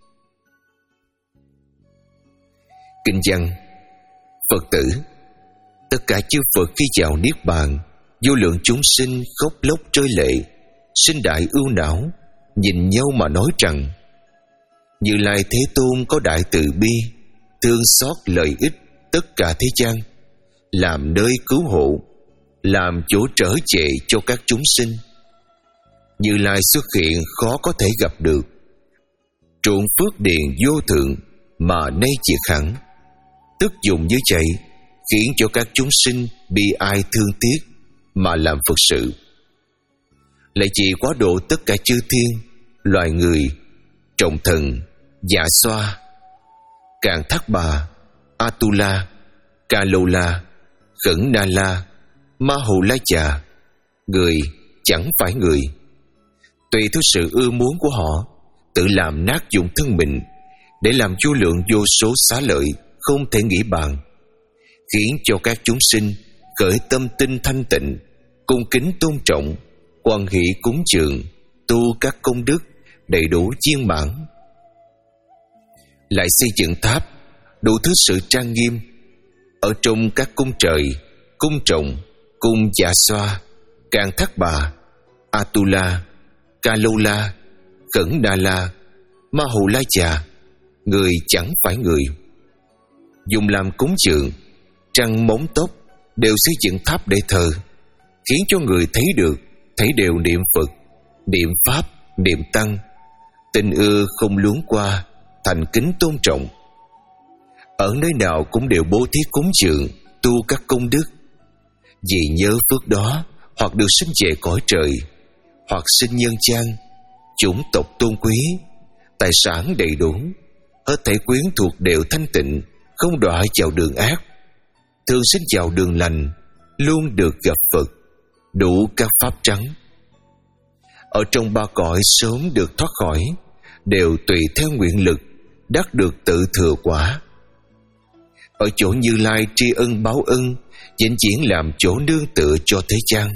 Kinh văn: Phật tử, tất cả chư Phật khi vào Niết Bàn, vô lượng chúng sinh khóc lóc rơi lệ, sinh đại ưu não, nhìn nhau mà nói rằng: Như Lai Thế Tôn có đại từ bi, thương xót lợi ích tất cả thế gian, làm nơi cứu hộ, làm chỗ trở về cho các chúng sinh. Như Lai xuất hiện khó có thể gặp được, trộn phước điền vô thượng mà nay diệt hẳn, tức dùng như vậy, khiến cho các chúng sinh bi ai thương tiếc mà làm Phật sự. Lại chỉ quá độ tất cả chư thiên, loài người, trọng thần, dạ xoa, Càn Thác Bà, Atula, Ca Lô La, Khẩn Na La, Ma Hồ La Chà, người chẳng phải người, tùy theo sự ưa muốn của họ, tự làm nát dụng thân mình để làm vô lượng vô số xá lợi không thể nghĩ bàn, khiến cho các chúng sinh khởi tâm tinh thanh tịnh, cung kính tôn trọng, hoan hỷ cúng dường, tu các công đức đầy đủ viên mãn. Lại xây dựng tháp đủ thứ sự trang nghiêm, Ở trong các cung trời, cung trọng, cung Dạ Xoa, Can Thác Bà, Atula, Kalola, Khẩn Đà La, Ma Hù La Già, người chẳng phải người. Dùng làm cúng dường, trăng móng tóc đều xây dựng tháp để thờ, khiến cho người thấy được, thấy đều niệm Phật, niệm Pháp, niệm Tăng, tình ưa không luống qua, thành kính tôn trọng. Ở nơi nào cũng đều bố thí cúng dường, tu các công đức, vì nhớ phước đó hoặc được sinh về cõi trời, hoặc sinh nhân gian, chủng tộc tôn quý, tài sản đầy đủ, hết thảy quyến thuộc đều thanh tịnh, không đọa vào đường ác, thường sinh vào đường lành, luôn được gặp Phật, đủ các pháp trắng. Ở trong ba cõi sớm được thoát khỏi, đều tùy theo nguyện lực đắc được tự thừa quả. Ở chỗ Như Lai tri ân báo ân, vĩnh viễn làm chỗ nương tựa cho thế gian.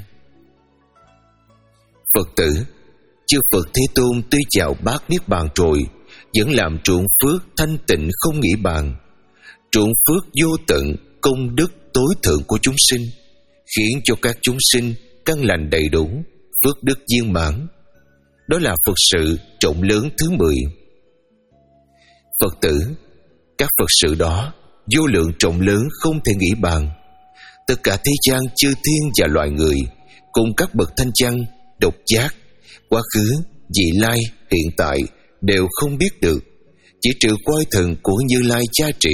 Phật tử, chư Phật Thế Tôn tuy vào bát niết bàn rồi, vẫn làm truộng phước thanh tịnh không nghĩ bàn, truộng phước vô tận công đức tối thượng của chúng sinh, khiến cho các chúng sinh căn lành đầy đủ, phước đức viên mãn. Đó là Phật sự trọng lớn thứ mười. Phật tử, các Phật sự đó vô lượng trọng lớn không thể nghĩ bàn. Tất cả thế gian chư thiên và loài người, cùng các bậc thanh văn, độc giác, quá khứ, vị lai, hiện tại đều không biết được, chỉ trừ quay thần của Như Lai gia trị.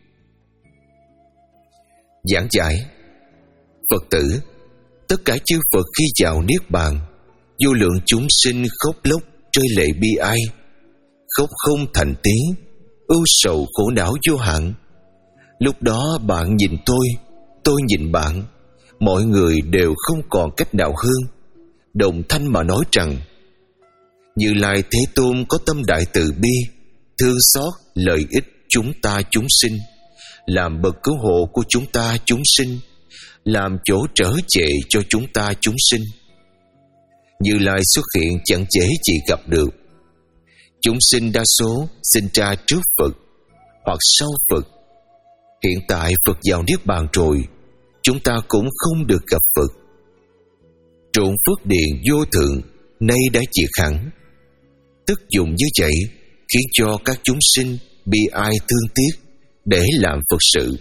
Giảng giải. Phật tử, tất cả chư Phật khi vào niết bàn, vô lượng chúng sinh khóc lóc rơi lệ bi ai, khóc không thành tiếng, ưu sầu khổ não vô hạn. Lúc đó bạn nhìn tôi, tôi nhìn bạn, mọi người đều không còn cách nào hơn, đồng thanh mà nói rằng: Như Lai Thế Tôn có tâm đại từ bi, thương xót lợi ích chúng ta chúng sinh, làm bậc cứu hộ của chúng ta chúng sinh, làm chỗ trở về cho chúng ta chúng sinh. Như Lai xuất hiện chẳng dễ gì gặp được. Chúng sinh đa số sinh ra trước Phật hoặc sau Phật. Hiện tại Phật vào niết bàn rồi, chúng ta cũng không được gặp Phật. Trộn phước điền vô thượng nay đã diệt hẳn. Tức dùng như vậy khiến cho các chúng sinh bi ai thương tiếc để làm Phật sự.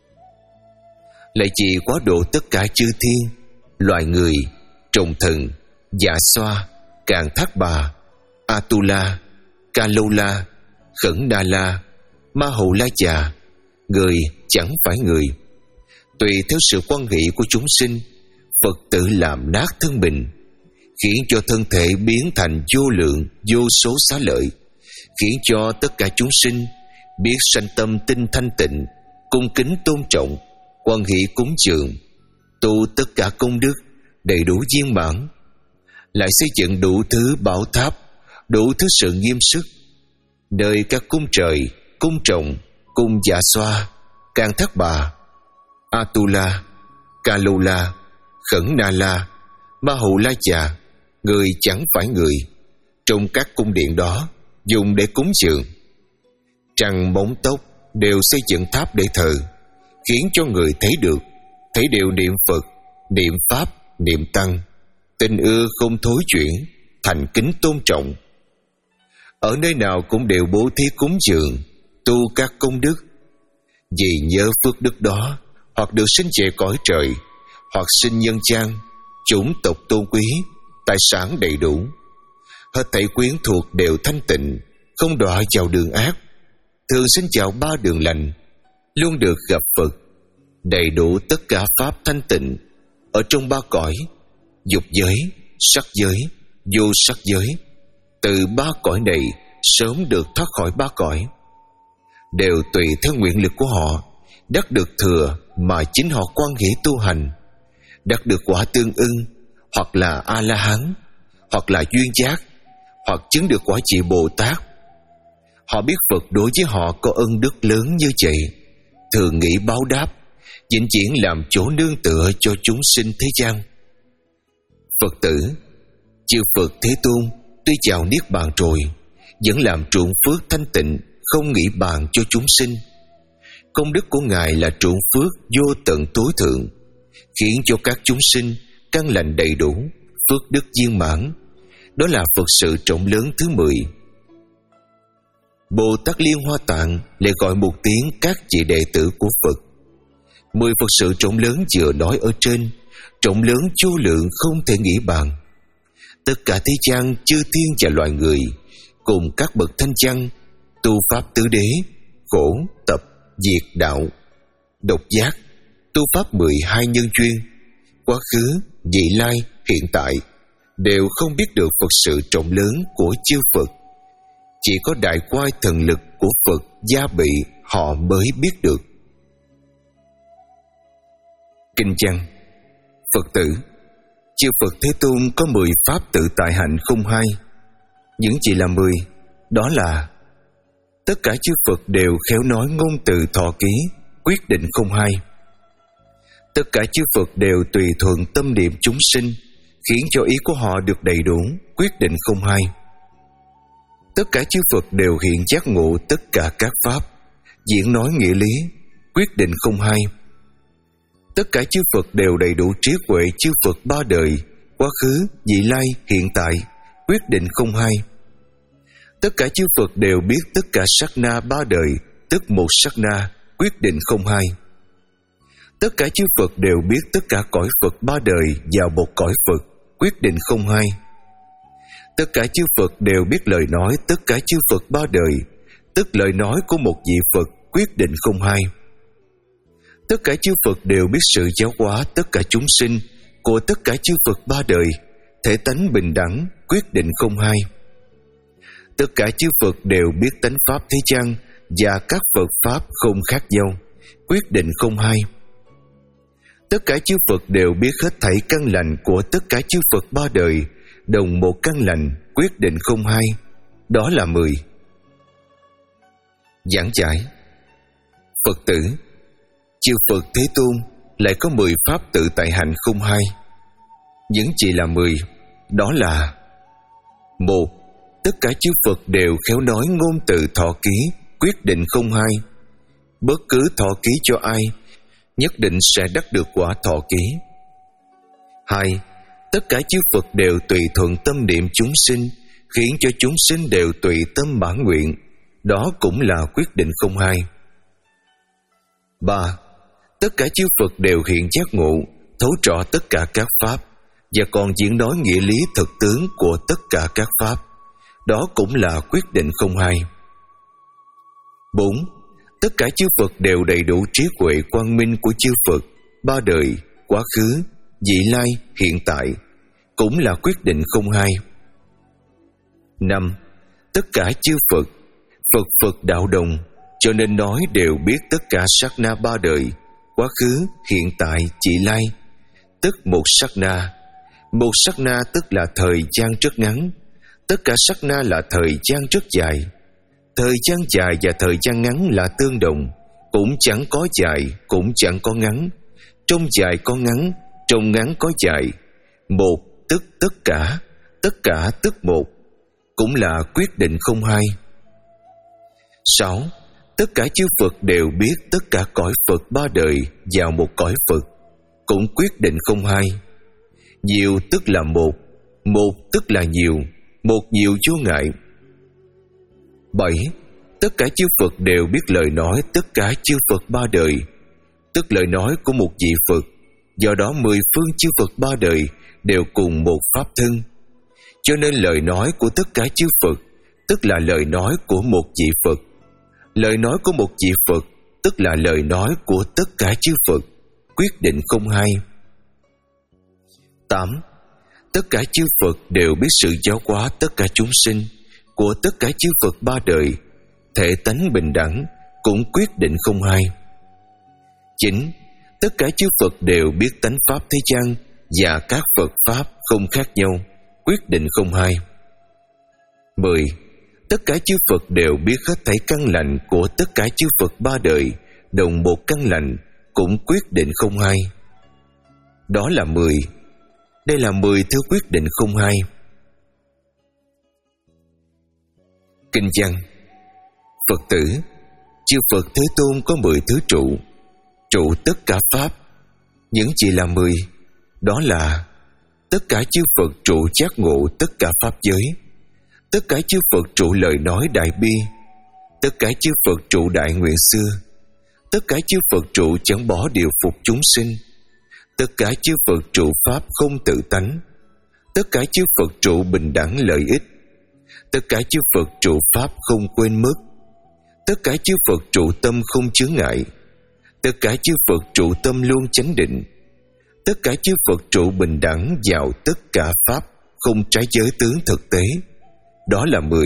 Lại chỉ quá độ tất cả chư thiên, loài người, trùng thần, Dạ Xoa, Càn Thác Bà, Atula, Kalola, Khẩn Đà La, Ma Hù La Già, người chẳng phải người. Tùy theo sự quan hệ của chúng sinh, Phật tự làm nát thân mình, khiến cho thân thể biến thành vô lượng vô số xá lợi, khiến cho tất cả chúng sinh biết sanh tâm tinh thanh tịnh, cung kính tôn trọng, quan hệ cúng dường, tu tất cả công đức đầy đủ viên mãn, lại xây dựng đủ thứ bảo tháp, đủ thứ sự nghiêm sức, nơi các cung trời, cung trọng, cung Dạ Xoa, Can Thác Bà, Atula, Kalola, Khẩn Đà La, Ma Hù La Già, người chẳng phải người, trong các cung điện đó dùng để cúng dường. Trăng móng tóc đều xây dựng tháp để thờ, khiến cho người thấy được, thấy đều niệm Phật, niệm Pháp, niệm Tăng, tình ưa không thối chuyển, thành kính tôn trọng. Ở nơi nào cũng đều bố thí cúng dường, tu các công đức, vì nhớ phước đức đó, hoặc được sinh về cõi trời, hoặc sinh nhân gian, chủng tộc tôn quý, tài sản đầy đủ, hết thảy quyến thuộc đều thanh tịnh, không đọa vào đường ác, thường sinh vào ba đường lành, luôn được gặp Phật, đầy đủ tất cả pháp thanh tịnh. Ở trong ba cõi, dục giới, sắc giới, vô sắc giới, từ ba cõi này sớm được thoát khỏi ba cõi, đều tùy theo nguyện lực của họ đắc được thừa mà chính họ quan hệ tu hành, đắc được quả tương ưng, hoặc là A-la-hán, hoặc là duyên giác, hoặc chứng được quả vị Bồ Tát. Họ biết Phật đối với họ có ân đức lớn như vậy, thường nghĩ báo đáp, vĩnh viễn làm chỗ nương tựa cho chúng sinh thế gian. Phật tử, chư Phật Thế Tôn tuy vào niết bàn rồi, vẫn làm truộng phước thanh tịnh không nghĩ bàn cho chúng sinh. Công đức của Ngài là trụ phước vô tận tối thượng, khiến cho các chúng sinh căn lành đầy đủ, phước đức viên mãn. Đó là Phật sự trọng lớn thứ mười. Bồ Tát Liên Hoa Tạng lại gọi một tiếng các vị đệ tử của Phật. Mười Phật sự trọng lớn vừa nói ở trên, trọng lớn vô lượng không thể nghĩ bàn. Tất cả thế gian chư thiên và loài người, cùng các bậc thanh văn, tu pháp tứ đế, khổ, tập, diệt đạo, độc giác, tu pháp mười hai nhân duyên, quá khứ, vị lai, hiện tại, đều không biết được Phật sự trọng lớn của chư Phật. Chỉ có đại quai thần lực của Phật gia bị họ mới biết được. Kinh văn: Phật tử, chư Phật Thế Tôn có mười pháp tự tại hạnh không hai. Những gì là mười? Đó là: tất cả chư Phật đều khéo nói ngôn từ thọ ký, quyết định không hai. Tất cả chư Phật đều tùy thuận tâm niệm chúng sinh, khiến cho ý của họ được đầy đủ, quyết định không hai. Tất cả chư Phật đều hiện giác ngộ tất cả các pháp, diễn nói nghĩa lý, quyết định không hai. Tất cả chư Phật đều đầy đủ trí huệ chư Phật ba đời, quá khứ, vị lai, hiện tại, quyết định không hai. Tất cả chư Phật đều biết tất cả sát na ba đời, tức một sát na, quyết định không hai. Tất cả chư Phật đều biết tất cả cõi Phật ba đời vào một cõi Phật, quyết định không hai. Tất cả chư Phật đều biết lời nói tất cả chư Phật ba đời, tức lời nói của một vị Phật, quyết định không hai. Tất cả chư Phật đều biết sự giáo hóa tất cả chúng sinh của tất cả chư Phật ba đời, thể tánh bình đẳng, quyết định không hai. Tất cả chư Phật đều biết tánh pháp thế gian và các Phật pháp không khác nhau, quyết định không hai. Tất cả chư Phật đều biết hết thảy căn lành của tất cả chư Phật ba đời, đồng một căn lành, quyết định không hai. Đó là mười. Giảng giải: Phật tử, chư Phật Thế Tôn lại có mười pháp tự tại hạnh không hai. Những gì là mười? Đó là: một. Tất cả chư Phật đều khéo nói ngôn từ thọ ký, quyết định không hai. Bất cứ thọ ký cho ai, nhất định sẽ đắc được quả thọ ký. Hai. Tất cả chư Phật đều tùy thuận tâm niệm chúng sinh, khiến cho chúng sinh đều tùy tâm mãn nguyện. Đó cũng là quyết định không hai. Ba. Tất cả chư Phật đều hiện giác ngộ, thấu rõ tất cả các pháp, và còn diễn nói nghĩa lý thực tướng của tất cả các pháp. Đó cũng là quyết định không hai. Bốn. Tất cả chư Phật đều đầy đủ trí huệ quang minh của chư Phật ba đời, quá khứ, vị lai, hiện tại, cũng là quyết định không hai. Năm. Tất cả chư Phật, Phật Phật đạo đồng, cho nên nói đều biết tất cả sát na ba đời, quá khứ, hiện tại, vị lai, tức một sát na. Một sát na tức là thời gian rất ngắn, tất cả sát na là thời gian rất dài. Thời gian dài và thời gian ngắn là tương đồng, cũng chẳng có dài, cũng chẳng có ngắn. Trong dài có ngắn, trong ngắn có dài. Một tức tất cả, tất cả tức một, cũng là quyết định không hai. Sáu. Tất cả chư Phật đều biết tất cả cõi Phật ba đời vào một cõi Phật, cũng quyết định không hai. Nhiều tức là một, một tức là nhiều, một nhiều vô ngại. Bảy. Tất cả chư Phật đều biết lời nói tất cả chư Phật ba đời, tức lời nói của một vị Phật. Do đó mười phương chư Phật ba đời đều cùng một pháp thân, cho nên lời nói của tất cả chư Phật tức là lời nói của một vị Phật. Lời nói của một vị Phật tức là lời nói của tất cả chư Phật, quyết định không hai. Tám. Tất cả chư Phật đều biết sự giáo hóa tất cả chúng sinh của tất cả chư Phật ba đời, thể tánh bình đẳng, cũng quyết định không hai. Chín. Tất cả chư Phật đều biết tánh pháp thế gian và các Phật pháp không khác nhau, quyết định không hai. Mười. Tất cả chư Phật đều biết hết thảy căn lành của tất cả chư Phật ba đời, đồng một căn lành, cũng quyết định không hai. Đó là mười. Đây là mười thứ quyết định không hai. Kinh văn: Phật tử, Chư Phật Thế Tôn có mười thứ trụ, trụ tất cả pháp. Những gì là mười? Đó là tất cả chư Phật trụ giác ngộ tất cả pháp giới, tất cả chư Phật trụ lời nói đại bi, tất cả chư Phật trụ đại nguyện xưa, tất cả chư Phật trụ chẳng bỏ điều phục chúng sinh, tất cả chư Phật trụ pháp không tự tánh, tất cả chư Phật trụ bình đẳng lợi ích, tất cả chư Phật trụ pháp không quên mất, tất cả chư Phật trụ tâm không chướng ngại, tất cả chư Phật trụ tâm luôn chánh định, tất cả chư Phật trụ bình đẳng vào tất cả pháp không trái giới tướng thực tế. Đó là mười.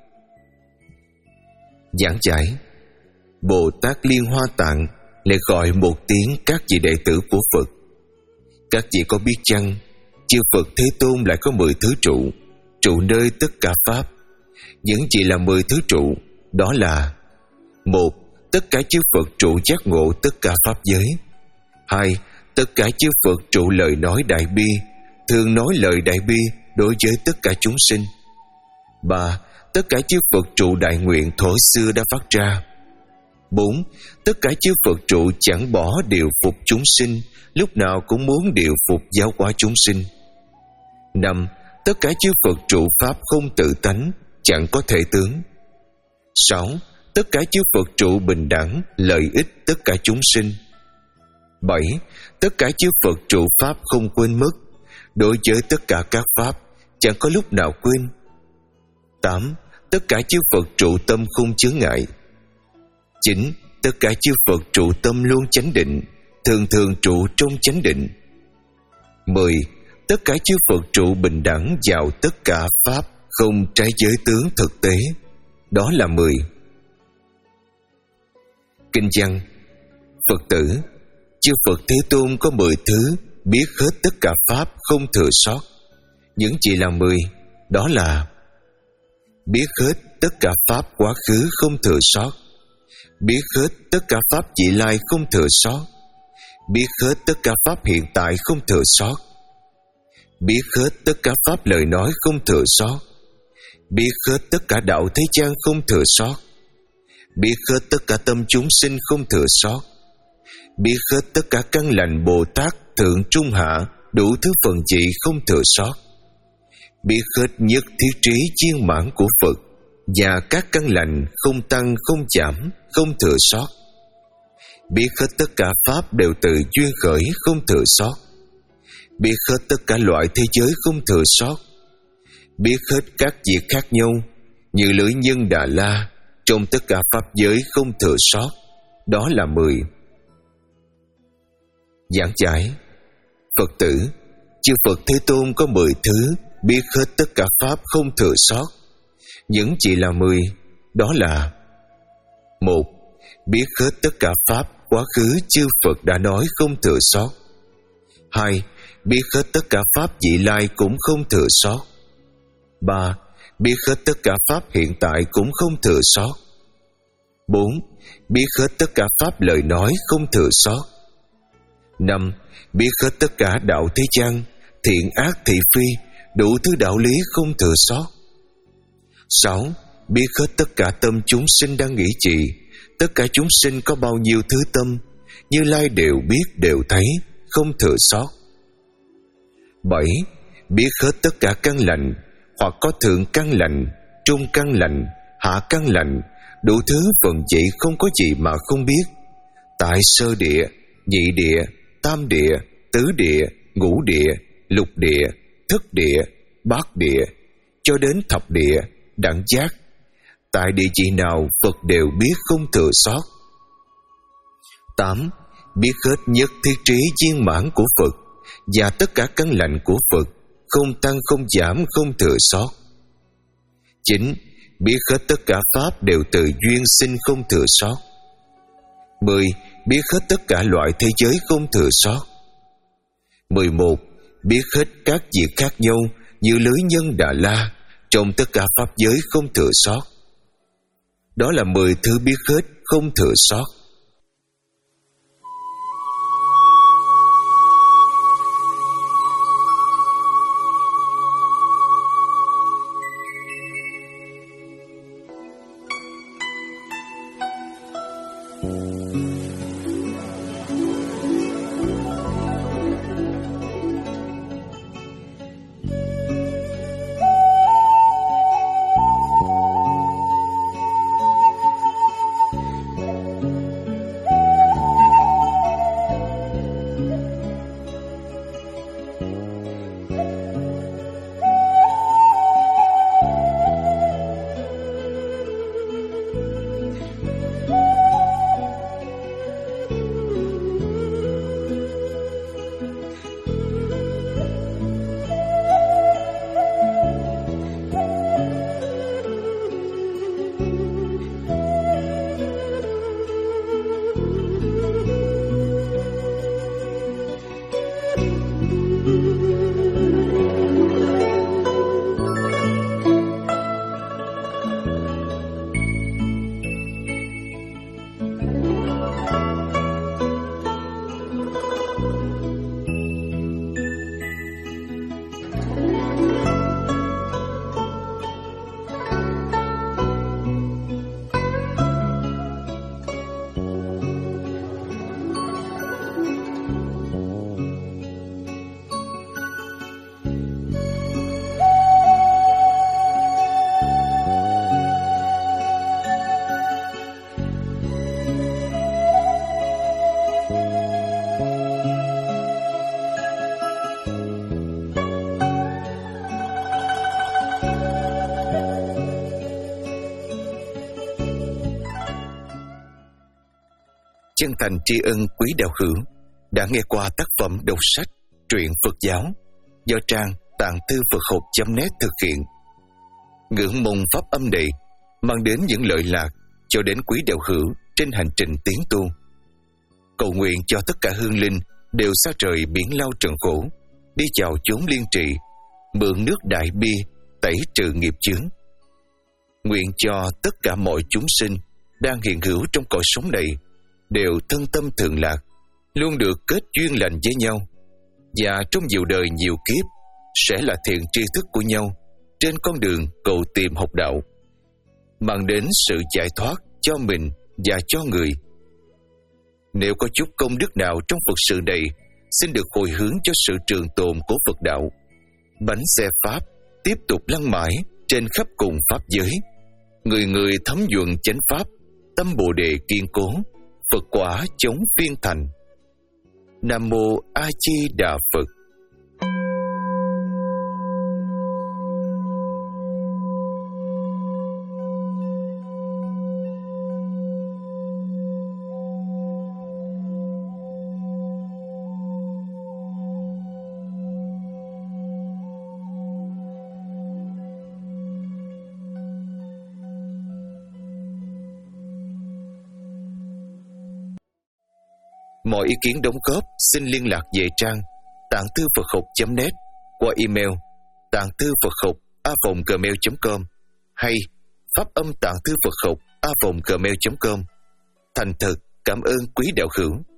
Giảng giải: Bồ Tát Liên Hoa Tạng lại gọi một tiếng các vị đệ tử của Phật. Các vị có biết chăng, chư Phật Thế Tôn lại có mười thứ trụ, trụ nơi tất cả pháp. Những gì là mười thứ trụ? Đó là: một. Tất cả chư Phật trụ giác ngộ tất cả pháp giới. Hai. Tất cả chư Phật trụ lời nói đại bi, thường nói lời đại bi đối với tất cả chúng sinh. Ba. Tất cả chư Phật trụ đại nguyện thuở xưa đã phát ra. Bốn. Tất cả chư Phật trụ chẳng bỏ điều phục chúng sinh, lúc nào cũng muốn điều phục giáo hóa chúng sinh. Năm. Tất cả chư Phật trụ pháp không tự tánh, chẳng có thể tướng. Sáu. Tất cả chư Phật trụ bình đẳng, lợi ích tất cả chúng sinh. Bảy. Tất cả chư Phật trụ pháp không quên mất, đối với tất cả các pháp chẳng có lúc nào quên. Tám. Tất cả chư Phật trụ tâm không chướng ngại. Chín. Tất cả chư Phật trụ tâm luôn chánh định, thường thường trụ trong chánh định. Mười. Tất cả chư Phật trụ bình đẳng vào tất cả pháp không trái giới tướng thực tế. Đó là mười. Kinh văn: Phật tử, chư Phật Thế Tôn có mười thứ, biết hết tất cả pháp không thừa sót. Những gì là mười? Đó là: biết hết tất cả pháp quá khứ không thừa sót, biết hết tất cả pháp vị lai không thừa sót, biết hết tất cả pháp hiện tại không thừa sót, biết hết tất cả pháp lời nói không thừa sót, biết hết tất cả đạo thế gian không thừa sót, biết hết tất cả tâm chúng sinh không thừa sót, biết hết tất cả căn lành Bồ Tát thượng trung hạ đủ thứ phần vị không thừa sót, biết hết nhất thiết trí viên mãn của Phật và các căn lành không tăng không giảm không thừa sót, biết hết tất cả pháp đều từ duyên khởi không thừa sót, biết hết tất cả loại thế giới không thừa sót, biết hết các việc khác nhau như lưỡi nhân Đà La trong tất cả pháp giới không thừa sót. Đó là mười. Giảng giải: Phật tử, chư Phật Thế Tôn có mười thứ, biết hết tất cả pháp không thừa sót. Những gì là mười? Đó là: một. Biết hết tất cả pháp quá khứ chư Phật đã nói không thừa sót. Hai. Biết hết tất cả pháp vị lai cũng không thừa sót. Ba. Biết hết tất cả pháp hiện tại cũng không thừa sót. Bốn. Biết hết tất cả pháp lời nói không thừa sót. Năm. Biết hết tất cả đạo thế gian, thiện ác thị phi, đủ thứ đạo lý không thừa sót. Sáu. Biết hết tất cả tâm chúng sinh đang nghĩ trì, tất cả chúng sinh có bao nhiêu thứ tâm, Như Lai đều biết đều thấy, không thừa sót. Bảy. Biết hết tất cả căn lành, hoặc có thượng căn lành, trung căn lành, hạ căn lành, đủ thứ phần vị không có gì mà không biết. Tại sơ địa, nhị địa, tam địa, tứ địa, ngũ địa, lục địa, thất địa, bát địa, cho đến thập địa, đẳng giác. Tại địa vị nào Phật đều biết không thừa sót. Tám. Biết hết nhất thiết trí viên mãn của Phật và tất cả căn lành của Phật, không tăng không giảm không thừa sót. Chín. Biết hết tất cả pháp đều từ duyên sinh không thừa sót. Mười. Biết hết tất cả loại thế giới không thừa sót. Mười một. Biết hết các việc khác nhau như lưới nhân Đà La trong tất cả pháp giới không thừa sót. Đó là mười thứ biết hết không thừa sót. chân thành tri ân quý đạo hữu đã nghe qua tác phẩm đọc sách truyện Phật giáo do trang tạng thư Phật học chấm net thực hiện. Ngưỡng mong pháp âm này mang đến những lợi lạc cho đến quý đạo hữu trên hành trình tiến tu. Cầu nguyện cho tất cả hương linh đều xa rời biển lao trần khổ, đi vào chốn liên trì, mượn nước đại bi tẩy trừ nghiệp chướng. Nguyện cho tất cả mọi chúng sinh đang hiện hữu trong cõi sống này đều thân tâm thường lạc, luôn được kết duyên lành với nhau, và trong nhiều đời nhiều kiếp sẽ là thiện tri thức của nhau trên con đường cầu tìm học đạo, mang đến sự giải thoát cho mình và cho người. Nếu có chút công đức nào trong Phật sự này, xin được hồi hướng cho sự trường tồn của Phật đạo. Bánh xe Pháp tiếp tục lăn mãi trên khắp cùng Pháp giới. Người người thấm nhuần chánh Pháp, tâm Bồ Đề kiên cố, Phật quả chống phiên thành. Nam Mô A Di Đà Phật. Mọi ý kiến đóng góp xin liên lạc về trang tạng thư Phật học chấm net qua email tạng thư Phật học a vòng gmail chấm com hay pháp âm tạng thư Phật học a vòng gmail chấm com. Thành thật cảm ơn quý đạo hữu.